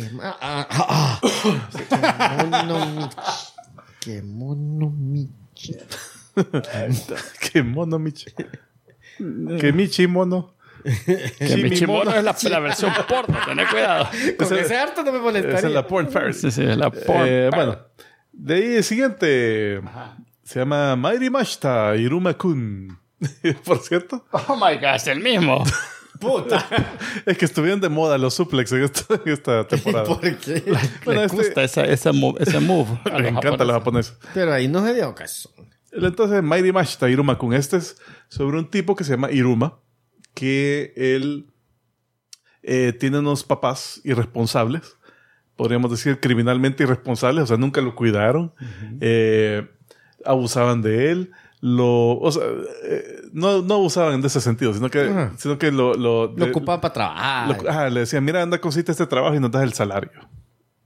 Kemono Michi. Kemono Michi. Kemono Michi. Que Michi mono. Que Michimono es la versión porno, tened cuidado. Con ese arte no me molestaría. Esa es la porn Ferris. Sí, es la porn. Bueno, de ahí el siguiente se llama Mairi Mashita Iruma-kun. Por cierto. Oh my God, es el mismo. Puta. Es que estuvieron de moda los suplex en esta temporada. ¿Por qué? Bueno, les gusta ese move. Le encanta a los japoneses. Pero ahí no se dio caso. Entonces, Mairi Mashita Iruma-kun. Este es sobre un tipo que se llama Iruma, que él tiene unos papás irresponsables, podríamos decir criminalmente irresponsables, o sea, nunca lo cuidaron, abusaban de él, no abusaban de ese sentido, sino que lo ocupaban para trabajar. Le decían, mira, anda, consiste este trabajo y nos das el salario.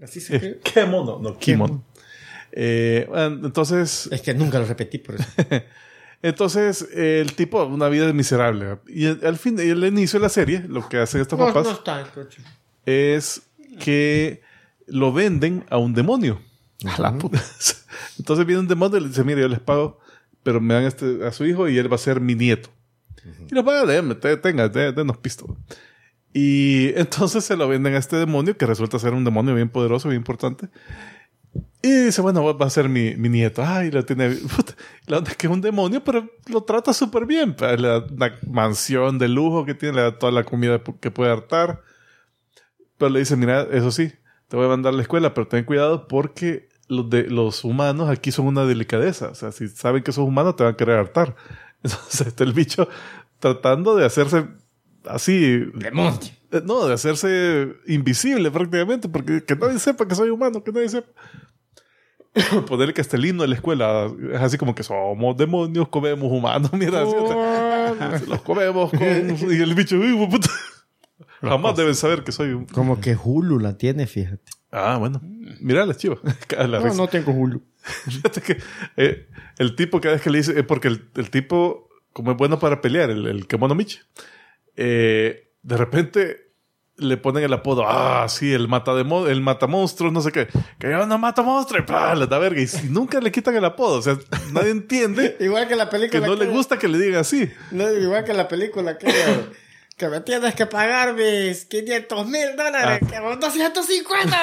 Así se escribe. Kemono, no, kimono. Entonces... Es que nunca lo repetí por eso. Entonces, el tipo, una vida miserable. Y al fin, el inicio de la serie, lo que hacen estos papás es que lo venden a un demonio. A la puta. Entonces viene un demonio y le dice, mire, yo les pago, pero me dan a su hijo y él va a ser mi nieto. Y los paga, denos pisto. Y entonces se lo venden a este demonio, que resulta ser un demonio bien poderoso, bien importante. Y dice, bueno, va a ser mi nieto. Ay, lo tiene... La onda es que es un demonio, pero lo trata súper bien. Le da una mansión de lujo que tiene, le da toda la comida que puede hartar. Pero le dice, mira, eso sí, te voy a mandar a la escuela, pero ten cuidado porque los humanos aquí son una delicadeza. O sea, si saben que sos humano, te van a querer hartar. Entonces está el bicho tratando de hacerse así... ¡Demonio! No, de hacerse invisible prácticamente, porque que nadie sepa que soy humano, que nadie sepa. Ponerle que hasta el himno de la escuela es así como que somos demonios, comemos humanos, mira, los comemos y el bicho, uy, puta. Jamás deben saber que soy un... Como que Hulu la tiene, fíjate. Ah, bueno. Mira la chiva. No tengo Hulu. Fíjate que el tipo cada vez que le dice... porque el tipo, como es bueno para pelear, el Kemono Michi, de repente le ponen el apodo, sí, el matamonstruos, no sé qué, que yo no mato monstruos, y le da verga, y nunca le quitan el apodo, o sea, nadie entiende igual que la película que no le gusta que le digan así. No, igual que la película que me tienes que pagar mis $500,000, que vos 250.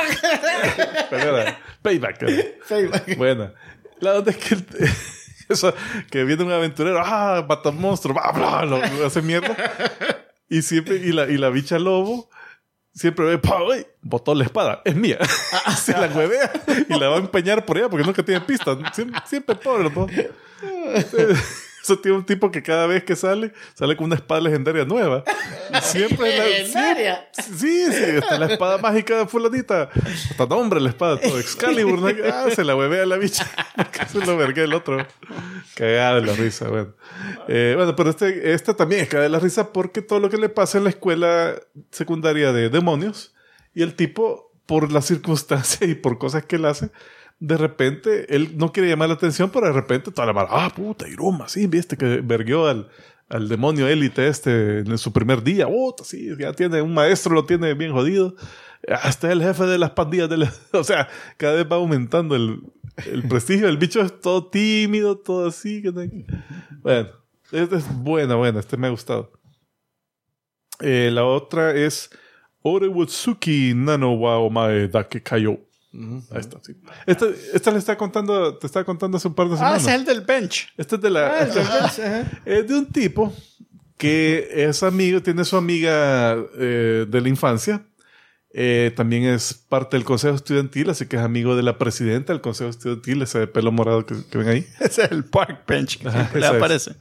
Payback. Buena. La onda es que eso, que viene un aventurero, mata monstruos, lo hace mierda. Y siempre, y la bicha lobo siempre ve, botó la espada, es mía. Se la huevea y la va a empeñar por ella porque nunca tiene pistas. Siempre pobre, ¿no? Eso tiene un tipo que cada vez que sale con una espada legendaria nueva. Siempre ¿Legendaria? Sí, está la espada mágica de fulanita. Hasta nombre la espada, todo Excalibur, ¿no? Se la huevea la bicha. Se lo vergué el otro. Cagada de la risa, bueno. Bueno, pero este también es cagada de la risa porque todo lo que le pasa en la escuela secundaria de demonios y el tipo, por las circunstancias y por cosas que él hace, de repente, él no quiere llamar la atención, pero de repente toda la mara, puta, Iruma, sí, viste que verguió al demonio élite en su primer día, sí, ya tiene un maestro, lo tiene bien jodido, hasta es el jefe de las pandillas, o sea, cada vez va aumentando el prestigio, el bicho es todo tímido, todo así, bueno, esta es buena, me ha gustado. La otra es Orewutsuki Nano wa Omae Dake Kayo. Ahí está, sí. Esta te estaba contando hace un par de semanas. Es el del bench. Esta es de es de un tipo que es amigo, tiene su amiga de la infancia. También es parte del consejo estudiantil, así que es amigo de la presidenta del consejo estudiantil, ese de pelo morado que ven ahí. Ese es el park bench que le aparece.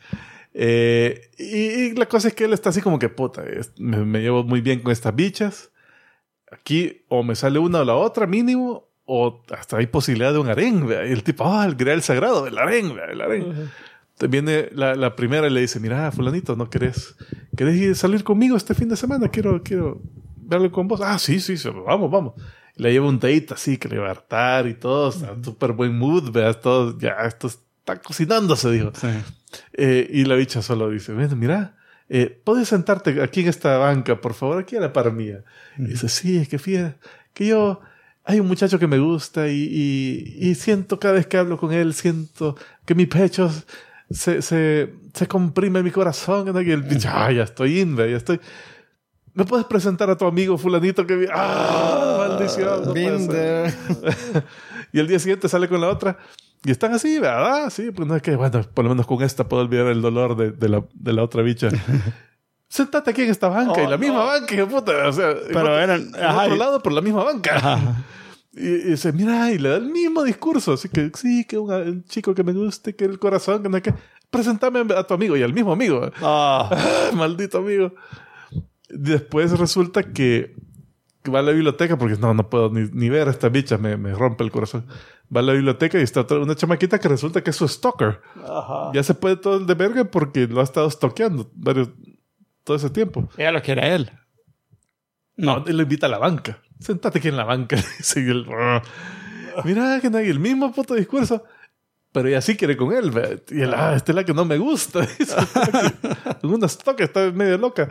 Y la cosa es que él está así como que, puta, me llevo muy bien con estas bichas. Aquí o me sale una o la otra mínimo, o hasta hay posibilidad de un harén. Y el tipo, el grial sagrado, el harén. Viene la primera y le dice, mira, fulanito, ¿no querés salir conmigo este fin de semana? Quiero verlo con vos. Sí, vamos. Y le lleva un date así que le va a hartar y todo, está súper buen mood, veas, todo, ya, esto está cocinándose, dijo. Sí. Y la bicha solo dice, mira, ¿puedes sentarte aquí en esta banca, por favor? Aquí a la par mía. Y dice, sí, es que fíjate que yo... Hay un muchacho que me gusta y siento cada vez que hablo con él, siento que mi pecho se comprime mi corazón. Y el bicho, ya estoy ya estoy... ¿Me puedes presentar a tu amigo fulanito que... maldición! No y el día siguiente sale con la otra... Y están así, ¿verdad? Sí, pues no es que, bueno, por lo menos con esta puedo olvidar el dolor de la otra bicha. Séntate aquí en esta banca, y la misma banca, hijo puta. O sea, pero en otro lado, por la misma banca. Y dice, mira, y le da el mismo discurso. Así que, sí, que un chico que me guste, que el corazón, que no es que... Preséntame a tu amigo, y al mismo amigo. Maldito amigo. Después resulta que va a la biblioteca, porque no puedo ni ver a esta bicha, me rompe el corazón. Va a la biblioteca y está una chamaquita que resulta que es su stalker. Ajá. Ya se puede todo el de verga porque lo ha estado stalkeando todo ese tiempo. Ella lo quiere a él. No, él lo invita a la banca. sentate aquí en la banca. Dice, y él, mira, que no hay el mismo puto discurso. Pero ella sí quiere con él. ¿Ve? Y él, esta es la que no me gusta. En unas toques está medio loca.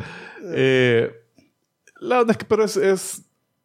La onda es que, pero es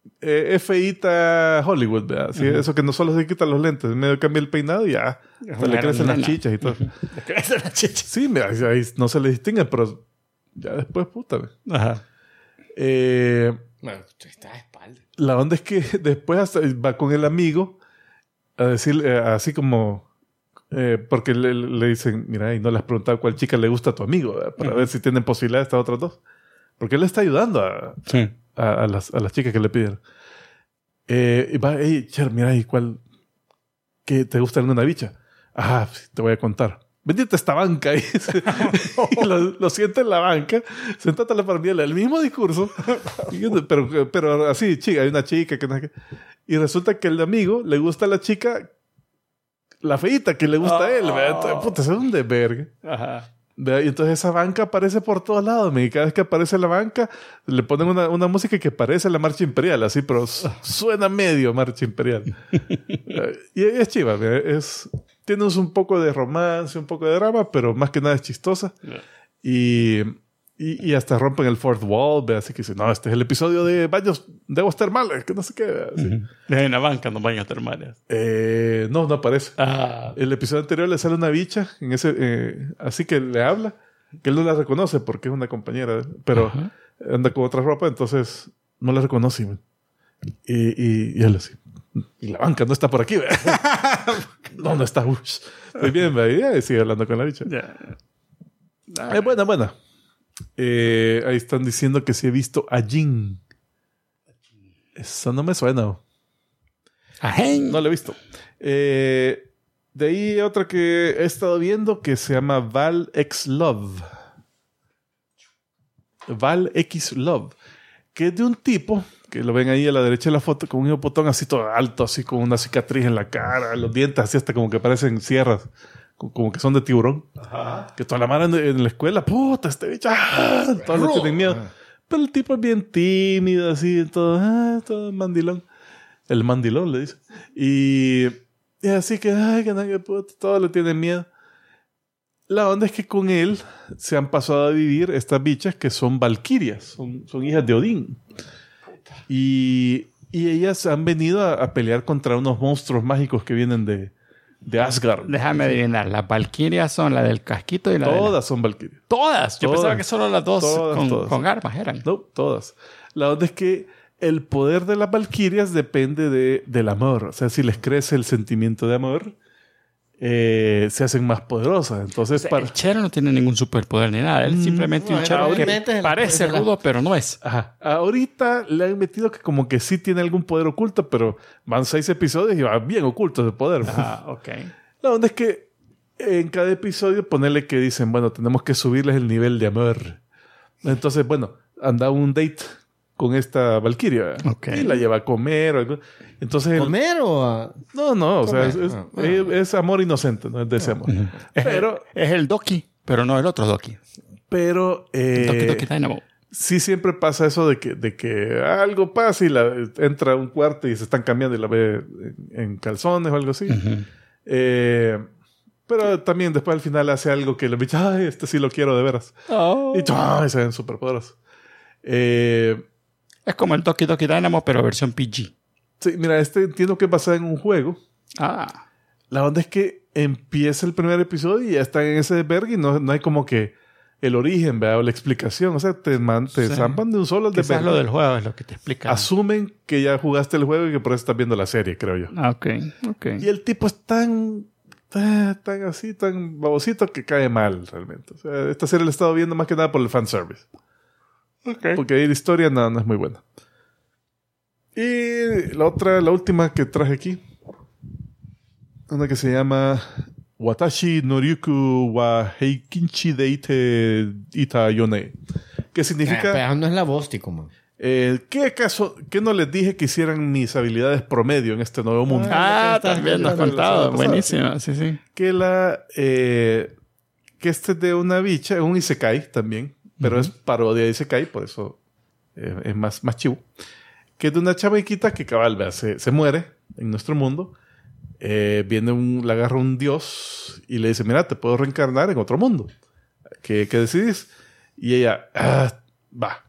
feíta Hollywood, ¿verdad? Sí, eso que no solo se quitan los lentes, medio cambia el peinado y ya. Hasta le crecen las chichas y todo. Le crecen las chichas. Sí, mira, ahí no se le distingue, pero ya después, puta. Ajá. Bueno, está de espalda. La onda es que después hasta va con el amigo a decirle, así como... porque le dicen, mira, y no le has preguntado cuál chica le gusta a tu amigo, ¿verdad? Para ver si tienen posibilidad estas otras dos. Porque él le está ayudando a las chicas que le piden. Y va, hey, Cher, mira, ¿y cuál? ¿Qué te gusta alguna bicha? Te voy a contar. Vendite esta banca. Y lo sienta en la banca, sentate a la familia, el mismo discurso. pero así, chica, hay una chica que no sé qué. Y resulta que el amigo le gusta a la chica, la feíta que le gusta a él. Entonces, puta, es un desvergue. Ajá. Y entonces esa banca aparece por todos lados. Y cada vez que aparece la banca, le ponen una música que parece la marcha imperial, así, pero suena medio marcha imperial. Y es chiva, tiene un poco de romance, un poco de drama, pero más que nada es chistosa. Y hasta rompen el fourth wall, así que dicen, no, este es el episodio de baños de aguas termales, que no sé qué. En la banca no baños termales. No aparece. El episodio anterior le sale una bicha, así que le habla, que él no la reconoce porque es una compañera, pero anda con otra ropa, entonces no la reconoce. Y él así, y la banca no está por aquí. ¿Dónde está? Muy bien, y sigue hablando con la bicha. Buena. Ahí están diciendo que sí he visto a Jin. Eso no me suena. No lo he visto. De ahí otra que he estado viendo que se llama Val X Love. Val X Love. Que es de un tipo, que lo ven ahí a la derecha de la foto, con un hipopotón así todo alto, así con una cicatriz en la cara, los dientes así hasta como que parecen sierras. Como que son de tiburón. Ajá. Que toda la mara en la escuela, puta, este bicho, todos le tienen miedo. Pero el tipo es bien tímido, así, todo mandilón. El mandilón le dice. Y así que, puta, todos le tienen miedo. La onda es que con él se han pasado a vivir estas bichas que son valquirias, son hijas de Odín. Y ellas han venido a pelear contra unos monstruos mágicos que vienen de Asgard. Déjame adivinar, las valquirias son la del casquito y la Todas son valquirias. ¿Todas? Yo pensaba que solo las dos todas. con armas eran. No, todas. La onda es que el poder de las valquirias depende del amor. O sea, si les crece el sentimiento de amor, se hacen más poderosas. Entonces, el Chero no tiene ningún superpoder ni nada. Él simplemente un Chero que parece rudo, pero no es. Ajá. Ahorita le han metido que como que sí tiene algún poder oculto, pero van 6 episodios y va bien oculto ese poder. Ok. La onda es que en cada episodio ponerle que dicen, bueno, tenemos que subirles el nivel de amor. Entonces, bueno, anda un date con esta valquiria. Okay. Y la lleva a comer o algo. Entonces, ¿Comer o...? No. O sea, es amor inocente, no es de ese amor. Pero es el Doki, pero no el otro Doki. Pero... Doki Dynamo. Sí, siempre pasa eso de que algo pasa y entra a un cuarto y se están cambiando y la ve en calzones o algo así. Pero también después al final hace algo que le dice, este sí lo quiero de veras. Y se ven súper poderosos. Es como el Doki Dynamo, pero versión PG. Sí, mira, entiendo que pasa en un juego. La onda es que empieza el primer episodio y ya están en ese desvergue y no hay como que el origen, ¿verdad? O la explicación. O sea, te zampan de un solo el desvergue. Quizás lo del juego es lo que te explica. Asumen que ya jugaste el juego y que por eso estás viendo la serie, creo yo. Ok. Y el tipo es tan así, tan babosito que cae mal, realmente. O sea, esta serie la he estado viendo más que nada por el fanservice. Porque ahí la historia no es muy buena. Y la última que traje aquí, una que se llama Watashi Noryuku wa Heikinchi Deite Ita Yone, que significa... pero no es la voz, tico, man. ¿Qué no les dije que hicieran mis habilidades promedio en este nuevo mundo? También nos has contado. Buenísimo, sí. Que este es de una bicha, un isekai también, pero es parodia de isekai, por eso es más chivo. que es de una chamaquita que cabal, vea, se muere en nuestro mundo. Le agarra un dios y le dice, mira, te puedo reencarnar en otro mundo. ¿Qué decidís? Y ella, va.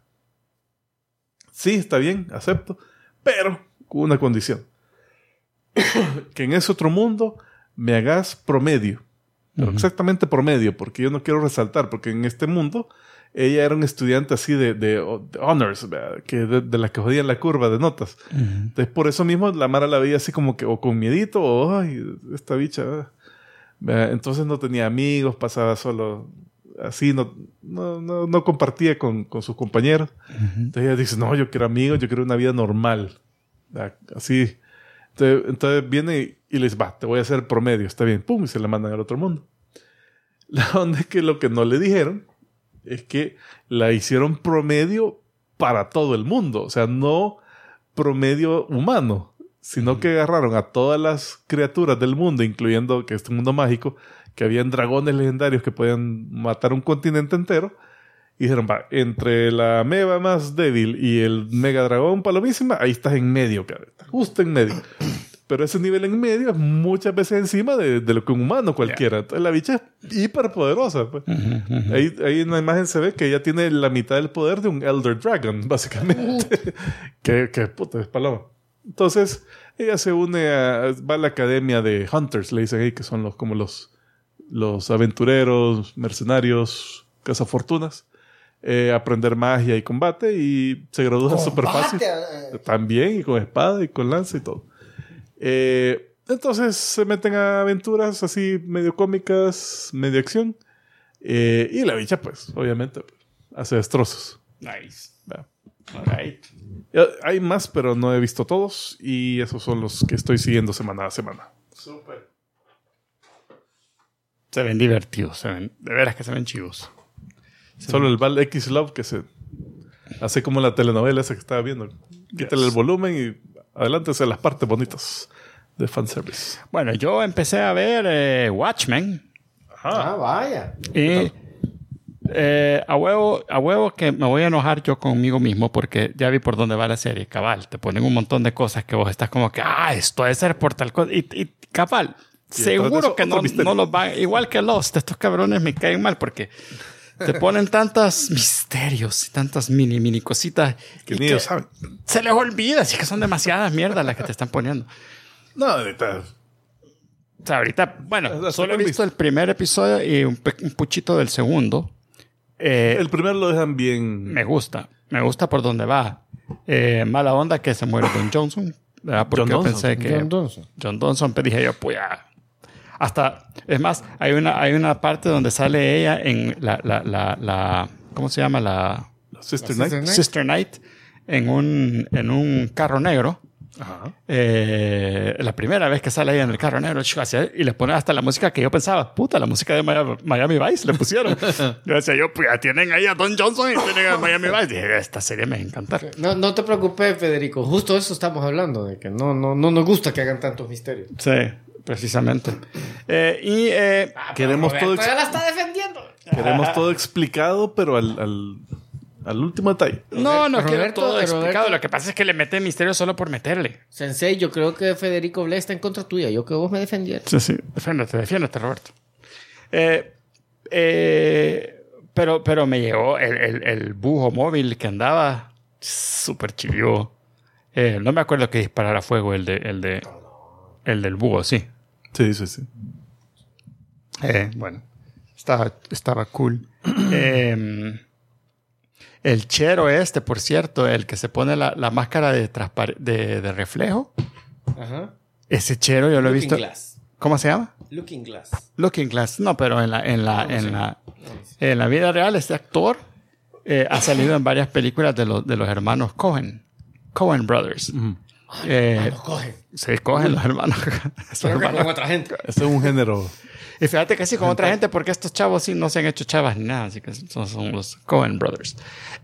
Sí, está bien, acepto. Pero con una condición. Que en ese otro mundo me hagas promedio. Pero exactamente promedio, porque yo no quiero resaltar, porque en este mundo ella era un estudiante así de honors, que de la que jodían la curva de notas. Entonces, por eso mismo la Mara la veía así como que o con miedito o, ay, esta bicha. Entonces no tenía amigos, pasaba solo así, no compartía con sus compañeros. Entonces ella dice, no, yo quiero amigos, yo quiero una vida normal. Así. Entonces viene y les va, te voy a hacer promedio, está bien. Pum, y se la mandan al otro mundo. La onda es que lo que no le dijeron es que la hicieron promedio para todo el mundo. O sea, no promedio humano, sino que agarraron a todas las criaturas del mundo, incluyendo que este mundo mágico, que habían dragones legendarios que podían matar un continente entero, y dijeron, va, entre la ameba más débil y el mega dragón palomísima, ahí estás en medio, cara, justo en medio. Pero ese nivel en medio es muchas veces encima de lo que un humano cualquiera. Entonces la bicha es hiperpoderosa. Pues. Ahí en la imagen se ve que ella tiene la mitad del poder de un Elder Dragon, básicamente. que puta, es paloma. Entonces ella se une va a la academia de Hunters, le dicen ahí, que son como los aventureros, mercenarios, cazafortunas. Aprender magia y combate, y se gradúa súper fácil. También, y con espada y con lanza y todo. Entonces se meten a aventuras así medio cómicas, medio acción, y la bicha pues obviamente pues, hace destrozos. Nice. Right. Hay más, pero no he visto todos, y esos son los que estoy siguiendo semana a semana. Súper. Se ven divertidos, de veras que se ven chivos. Solo el Val X Love que se hace como la telenovela esa que estaba viendo. Quítale el volumen y adelántese a las partes bonitas de fanservice. Bueno, yo empecé a ver Watchmen. Ajá. Vaya. Y a huevo que me voy a enojar yo conmigo mismo, porque ya vi por dónde va la serie. Cabal, te ponen un montón de cosas que vos estás como que, esto debe ser por tal cosa. Y cabal, seguro que no los van. Igual que Lost, estos cabrones me caen mal porque te ponen tantos misterios y tantas mini cositas que ni ellos saben. Se les olvida, así que son demasiadas mierdas las que te están poniendo. No, ahorita. O sea, ahorita, bueno, solo he visto el primer episodio y un puchito del segundo. El primero lo dejan bien. Me gusta por dónde va. Mala onda que se muere Don Johnson, ¿verdad? Porque yo pensé que John Donson, pero dije yo, pues ya. Hasta, es más, hay una parte donde sale ella en la ¿cómo se llama? La Sister Knight. Sister Knight en un carro negro. Ajá. La primera vez que sale ella en el carro negro, y le ponen hasta la música que yo pensaba, puta, la música de Miami Vice le pusieron. Yo decía, pues ya tienen ahí a Don Johnson y tienen a Miami Vice. Dije, esta serie me encanta. No te preocupes, Federico, justo eso estamos hablando, de que no nos gusta que hagan tantos misterios. Sí, precisamente. Queremos todo. Ya la está defendiendo. Queremos todo explicado, pero al último detalle. No quiero todo explicado. Lo que pasa es que le mete misterio solo por meterle. Sensei, yo creo que Federico Blé está en contra tuya. Yo que vos me defendieras. Sí. Defiéndete, Roberto. Pero me llegó el bujo móvil que andaba súper chivió. No me acuerdo que disparara fuego el del búho, sí. Sí. Bueno, estaba cool. El chero por cierto, el que se pone la máscara de reflejo. Ajá. Ese chero yo lo he visto. Glass. ¿Cómo se llama? Looking Glass. Looking Glass. No, pero en la vida real este actor ha salido en varias películas de los hermanos Coen Brothers. Los cogen. Se cogen los hermanos. Pero que con otra gente. Ese es un género. Y fíjate que sí, con otra gente, porque estos chavos sí no se han hecho chavas ni nada, así que son los Coen Brothers.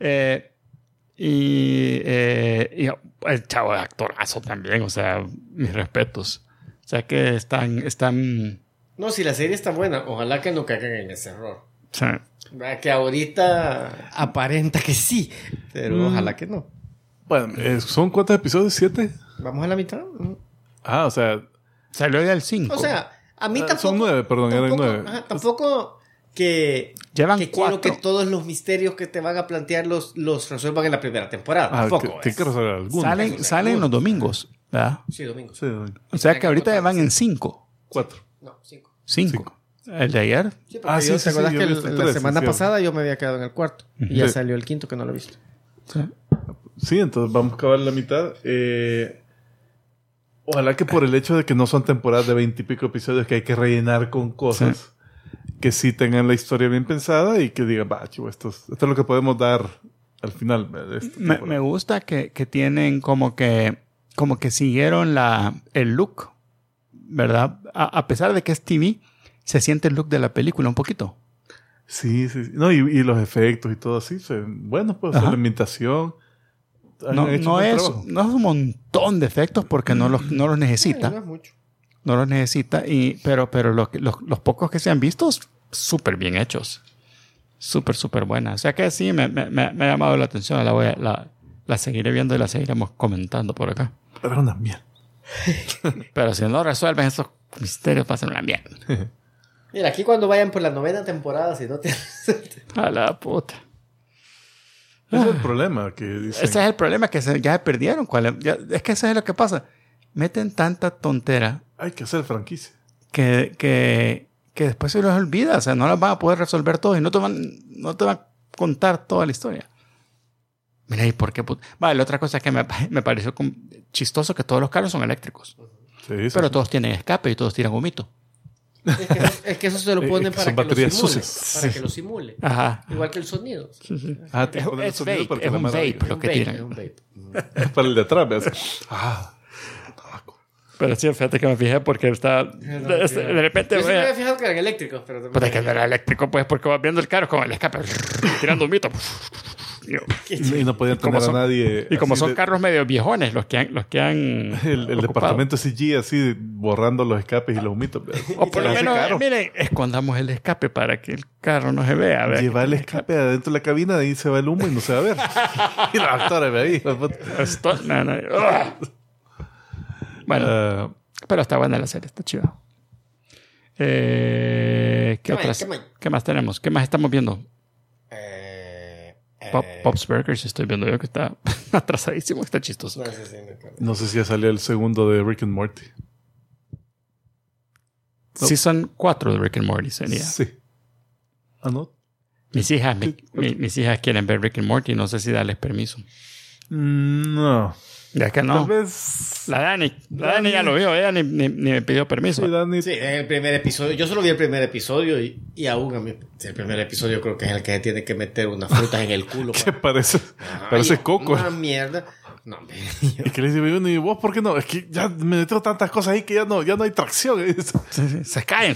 Y el chavo es actorazo también, o sea, mis respetos. O sea que están... No, si la serie está buena, ojalá que no caigan en ese error. Sí. Que ahorita aparenta que sí, pero ojalá que no. Bueno, ¿son cuántos episodios? ¿7? Vamos a la mitad. Ah, o sea... Salió del 5. O sea, a mí tampoco... Son 9, perdón, eran 9. Tampoco que... Llevan que 4. quiero que todos los misterios que te van a plantear los resuelvan en la primera temporada. Tampoco. Tiene que resolver algunos. Salen los domingos, ¿verdad? Sí, domingo. Sí, O sea que ahorita van en 5. 4. No, 5. 5. ¿El de ayer? Sí, porque ¿te acuerdas que yo vi la tres, semana sí, pasada yo me había quedado en el cuarto? Y ya Sí. salió el quinto que no lo he visto. Sí, entonces vamos a acabar la mitad. Ojalá que por el hecho de que no son temporadas de 20 y pico episodios que hay que rellenar con cosas, que sí tengan la historia bien pensada y que digan, chivo, esto es lo que podemos dar al final. Me gusta que tienen como que siguieron el look, ¿verdad? A pesar de que es TV, se siente el look de la película un poquito. Sí. No, y los efectos y todo así. Bueno, pues la ambientación. No es un montón de efectos porque no los necesita. No es mucho. No los necesita, pero los pocos que se han visto, súper bien hechos. Súper, súper buenas. O sea que sí, me ha llamado la atención. La seguiré viendo y la seguiremos comentando por acá. Pero es una mierda. Pero si no resuelven esos misterios, va a ser una mierda. Mira, aquí cuando vayan por la 9ª temporada, si no te... A la puta. Ese es el problema que dicen. Ese es el problema, que ya se perdieron. Es que eso es lo que pasa. Meten tanta tontera. Hay que hacer franquicia. Que después se los olvida. O sea, no las van a poder resolver todo y no te van a contar toda la historia. Mira, ¿y por qué? Vale, la otra cosa que me pareció chistoso que todos los carros son eléctricos. Sí, pero todos tienen escape y todos tiran humito. Es que eso se lo ponen para que lo simule. Sucias. Para que lo simule. Ajá. Igual que el sonido. Es vape, es un vape lo que tiran. Es un vape. Es para el de atrás, ¿ves? Pero sí, fíjate que me fijé porque está... De repente... Yo sí me había fijado que eran eléctricos, pero también... Pues es que no era eléctrico, pues, porque vas viendo el carro con el escape tirando humito. Y no podían tener a nadie. Y como así son carros medio viejones los que han el departamento CG así borrando los escapes y los humitos. O por lo menos, miren, escondamos el escape para que el carro no se vea. Lleva el escape adentro de la cabina, de ahí se va el humo y no se va a ver. Y la actora ve ahí. Bueno, pero está buena la serie, está chida. ¿Qué más tenemos? ¿Qué más estamos viendo? Bob's Burgers, estoy viendo yo que está atrasadísimo, está chistoso. No sé si ya salió el segundo de Rick and Morty. Season 4 de Rick and Morty sería. Sí. ¿No? Mis hijas quieren ver Rick and Morty, no sé si darles permiso. No. Ya que no. Tal vez... La Dani ya lo vio, ella ni me pidió permiso. Sí, Dani. Sí, en el primer episodio. Yo solo vi el primer episodio y aún a mí... El primer episodio creo que es el que se tiene que meter unas frutas en el culo. ¿Qué parece? Parece coco. Una mierda. No, y que le dice, ¿y vos por qué no? Es que ya me metieron tantas cosas ahí que ya no hay tracción. Sí, se caen.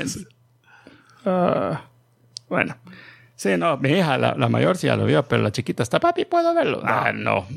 Bueno. Sí, no, mi hija, la mayor sí ya lo vio, pero la chiquita está, papi, ¿puedo verlo? No.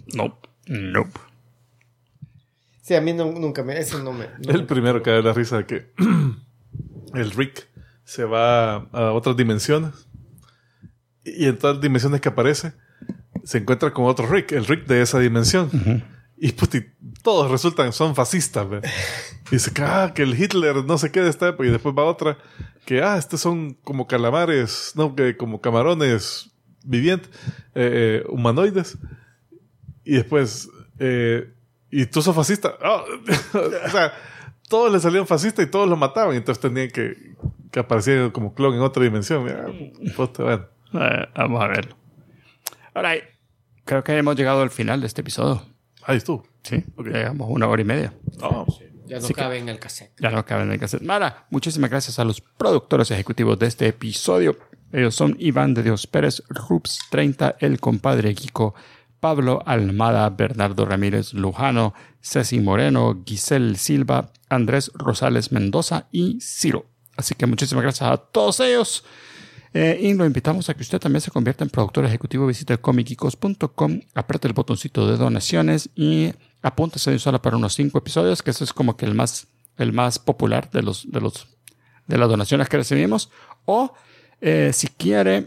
Sí, a mí nunca me... Eso no me... El primero que da la risa de que el Rick se va a otras dimensiones y en todas las dimensiones que aparece se encuentra con otro Rick, el Rick de esa dimensión. Uh-huh. Y todos son fascistas. Y dice que el Hitler no sé qué de esta época. Y después va otra que estos son como calamares, no, que como camarones vivientes, humanoides. Y después y tú sos fascista. O sea, todos le salieron fascistas y todos lo mataban. Entonces tenían que apareciera como clon en otra dimensión. Bueno. Vamos a verlo. Ahora, creo que hemos llegado al final de este episodio. Ahí estuvo. Sí, okay. Llegamos 1 hora y media. Ya no cabe en el cassette. Ya no cabe en el cassette. Mara, muchísimas gracias a los productores ejecutivos de este episodio. Ellos son Iván de Dios Pérez, Rups 30, el compadre Kiko, Pablo Almada, Bernardo Ramírez Lujano, Ceci Moreno, Giselle Silva, Andrés Rosales Mendoza y Ciro. Así que muchísimas gracias a todos ellos. Y lo invitamos a que usted también se convierta en productor ejecutivo. Visite comicicos.com, apriete el botoncito de donaciones y apúntese de solo para unos 5 episodios, que eso es como que el más popular de las donaciones que recibimos. O si quiere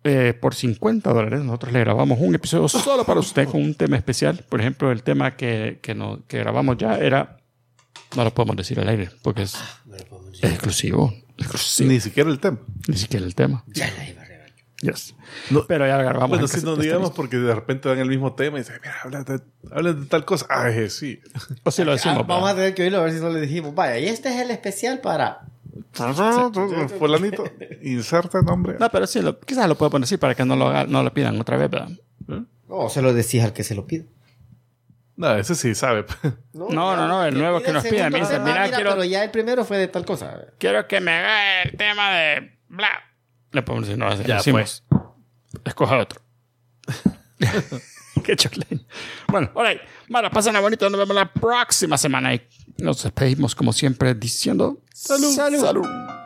por $50, nosotros le grabamos un episodio solo para usted con un tema especial. Por ejemplo, el tema que grabamos ya era... No lo podemos decir al aire porque es exclusivo. Ni siquiera el tema. Ni siquiera el tema. Ya la iba a regalar. Yes. No, pero ya grabamos. Bueno, si no digamos porque de repente dan el mismo tema y dicen, mira, habla de tal cosa. Ah, sí. O si lo decimos. Vamos a tener que oírlo a ver si no le dijimos. Vaya, y este es el especial para... Fulanito, inserta nombre. No, pero sí, quizás lo puedo poner así para que no lo pidan otra vez, ¿verdad? No, se lo decís al que se lo pide. No, ese sí sabe. No, el nuevo que nos pide. Me dice, mira, quiero... Pero ya el primero fue de tal cosa. Quiero que me haga el tema de bla. Le podemos decir, no, ya decimos. Escoja otro. Qué choclín. Bueno, alright. Mara, pasen a bonito. Nos vemos la próxima semana. Y nos despedimos como siempre diciendo... ¡Salud! ¡Salud! ¡Salud!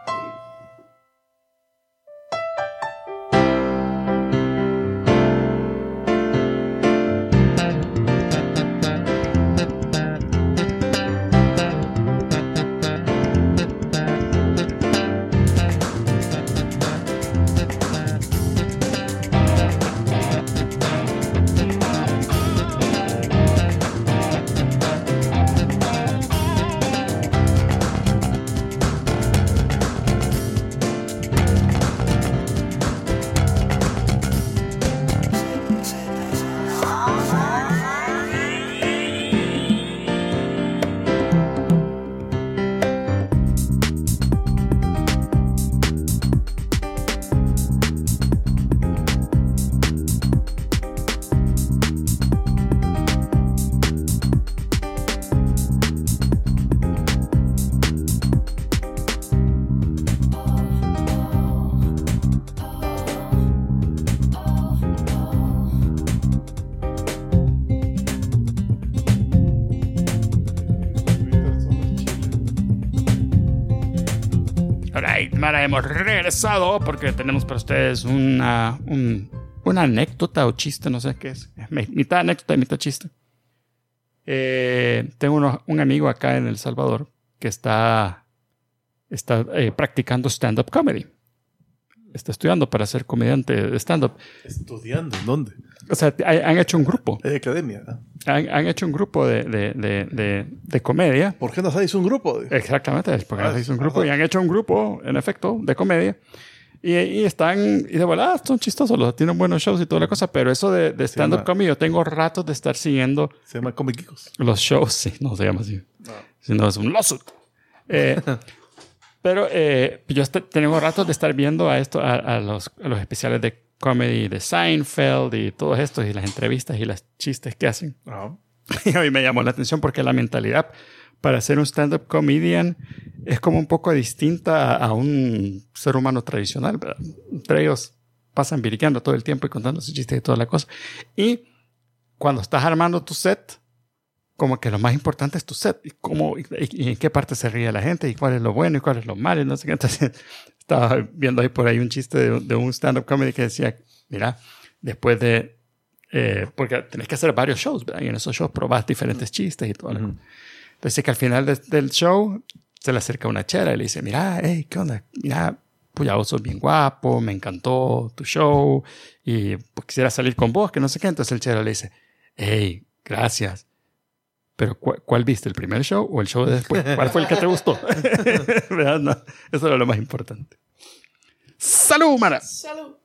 Mara, hemos regresado porque tenemos para ustedes una anécdota o chiste, no sé qué es. Mitad anécdota y mitad chiste. Tengo un amigo acá en El Salvador que está practicando stand-up comedy. Está estudiando para ser comediante de stand-up. ¿Estudiando? ¿En dónde? O sea, han hecho un grupo. ¿Hay academia? Han hecho un grupo de comedia. ¿Por qué no hacéis un grupo? Exactamente, porque no hacéis un grupo. Y han hecho un grupo, en efecto, de comedia. Y de volada, son chistosos, tienen buenos shows y toda la cosa. Pero eso de stand-up comedy, yo tengo ratos de estar siguiendo... Se llama Comiquicos. Los shows, sí, no se llama así. No. Sino es un lawsuit. Pero yo tengo ratos de estar viendo a los especiales de comedy de Seinfeld y todos estos y las entrevistas y los chistes que hacen. Uh-huh. Y a mí me llamó la atención porque la mentalidad para ser un stand-up comedian es como un poco distinta a un ser humano tradicional, ¿verdad? Entre ellos pasan viriqueando todo el tiempo y contando sus chistes y toda la cosa. Y cuando estás armando tu set, como que lo más importante es tu set y en qué parte se ríe la gente y cuál es lo bueno y cuál es lo malo y no sé qué. Entonces estaba viendo ahí por ahí un chiste de un stand-up comedy que decía, mira, después de... porque tenés que hacer varios shows, ¿verdad? Y en esos shows probás diferentes chistes y todo. Uh-huh. Entonces que al final del show se le acerca una chera y le dice, mira, hey, ¿qué onda? Mira, pues ya vos sos bien guapo, me encantó tu show y pues, quisiera salir con vos, que no sé qué. Entonces el chera le dice, hey, gracias. Pero ¿cuál viste? ¿El primer show o el show de después? ¿Cuál fue el que te gustó? ¿Verdad? No, eso era lo más importante. ¡Salud, Mara! ¡Salud!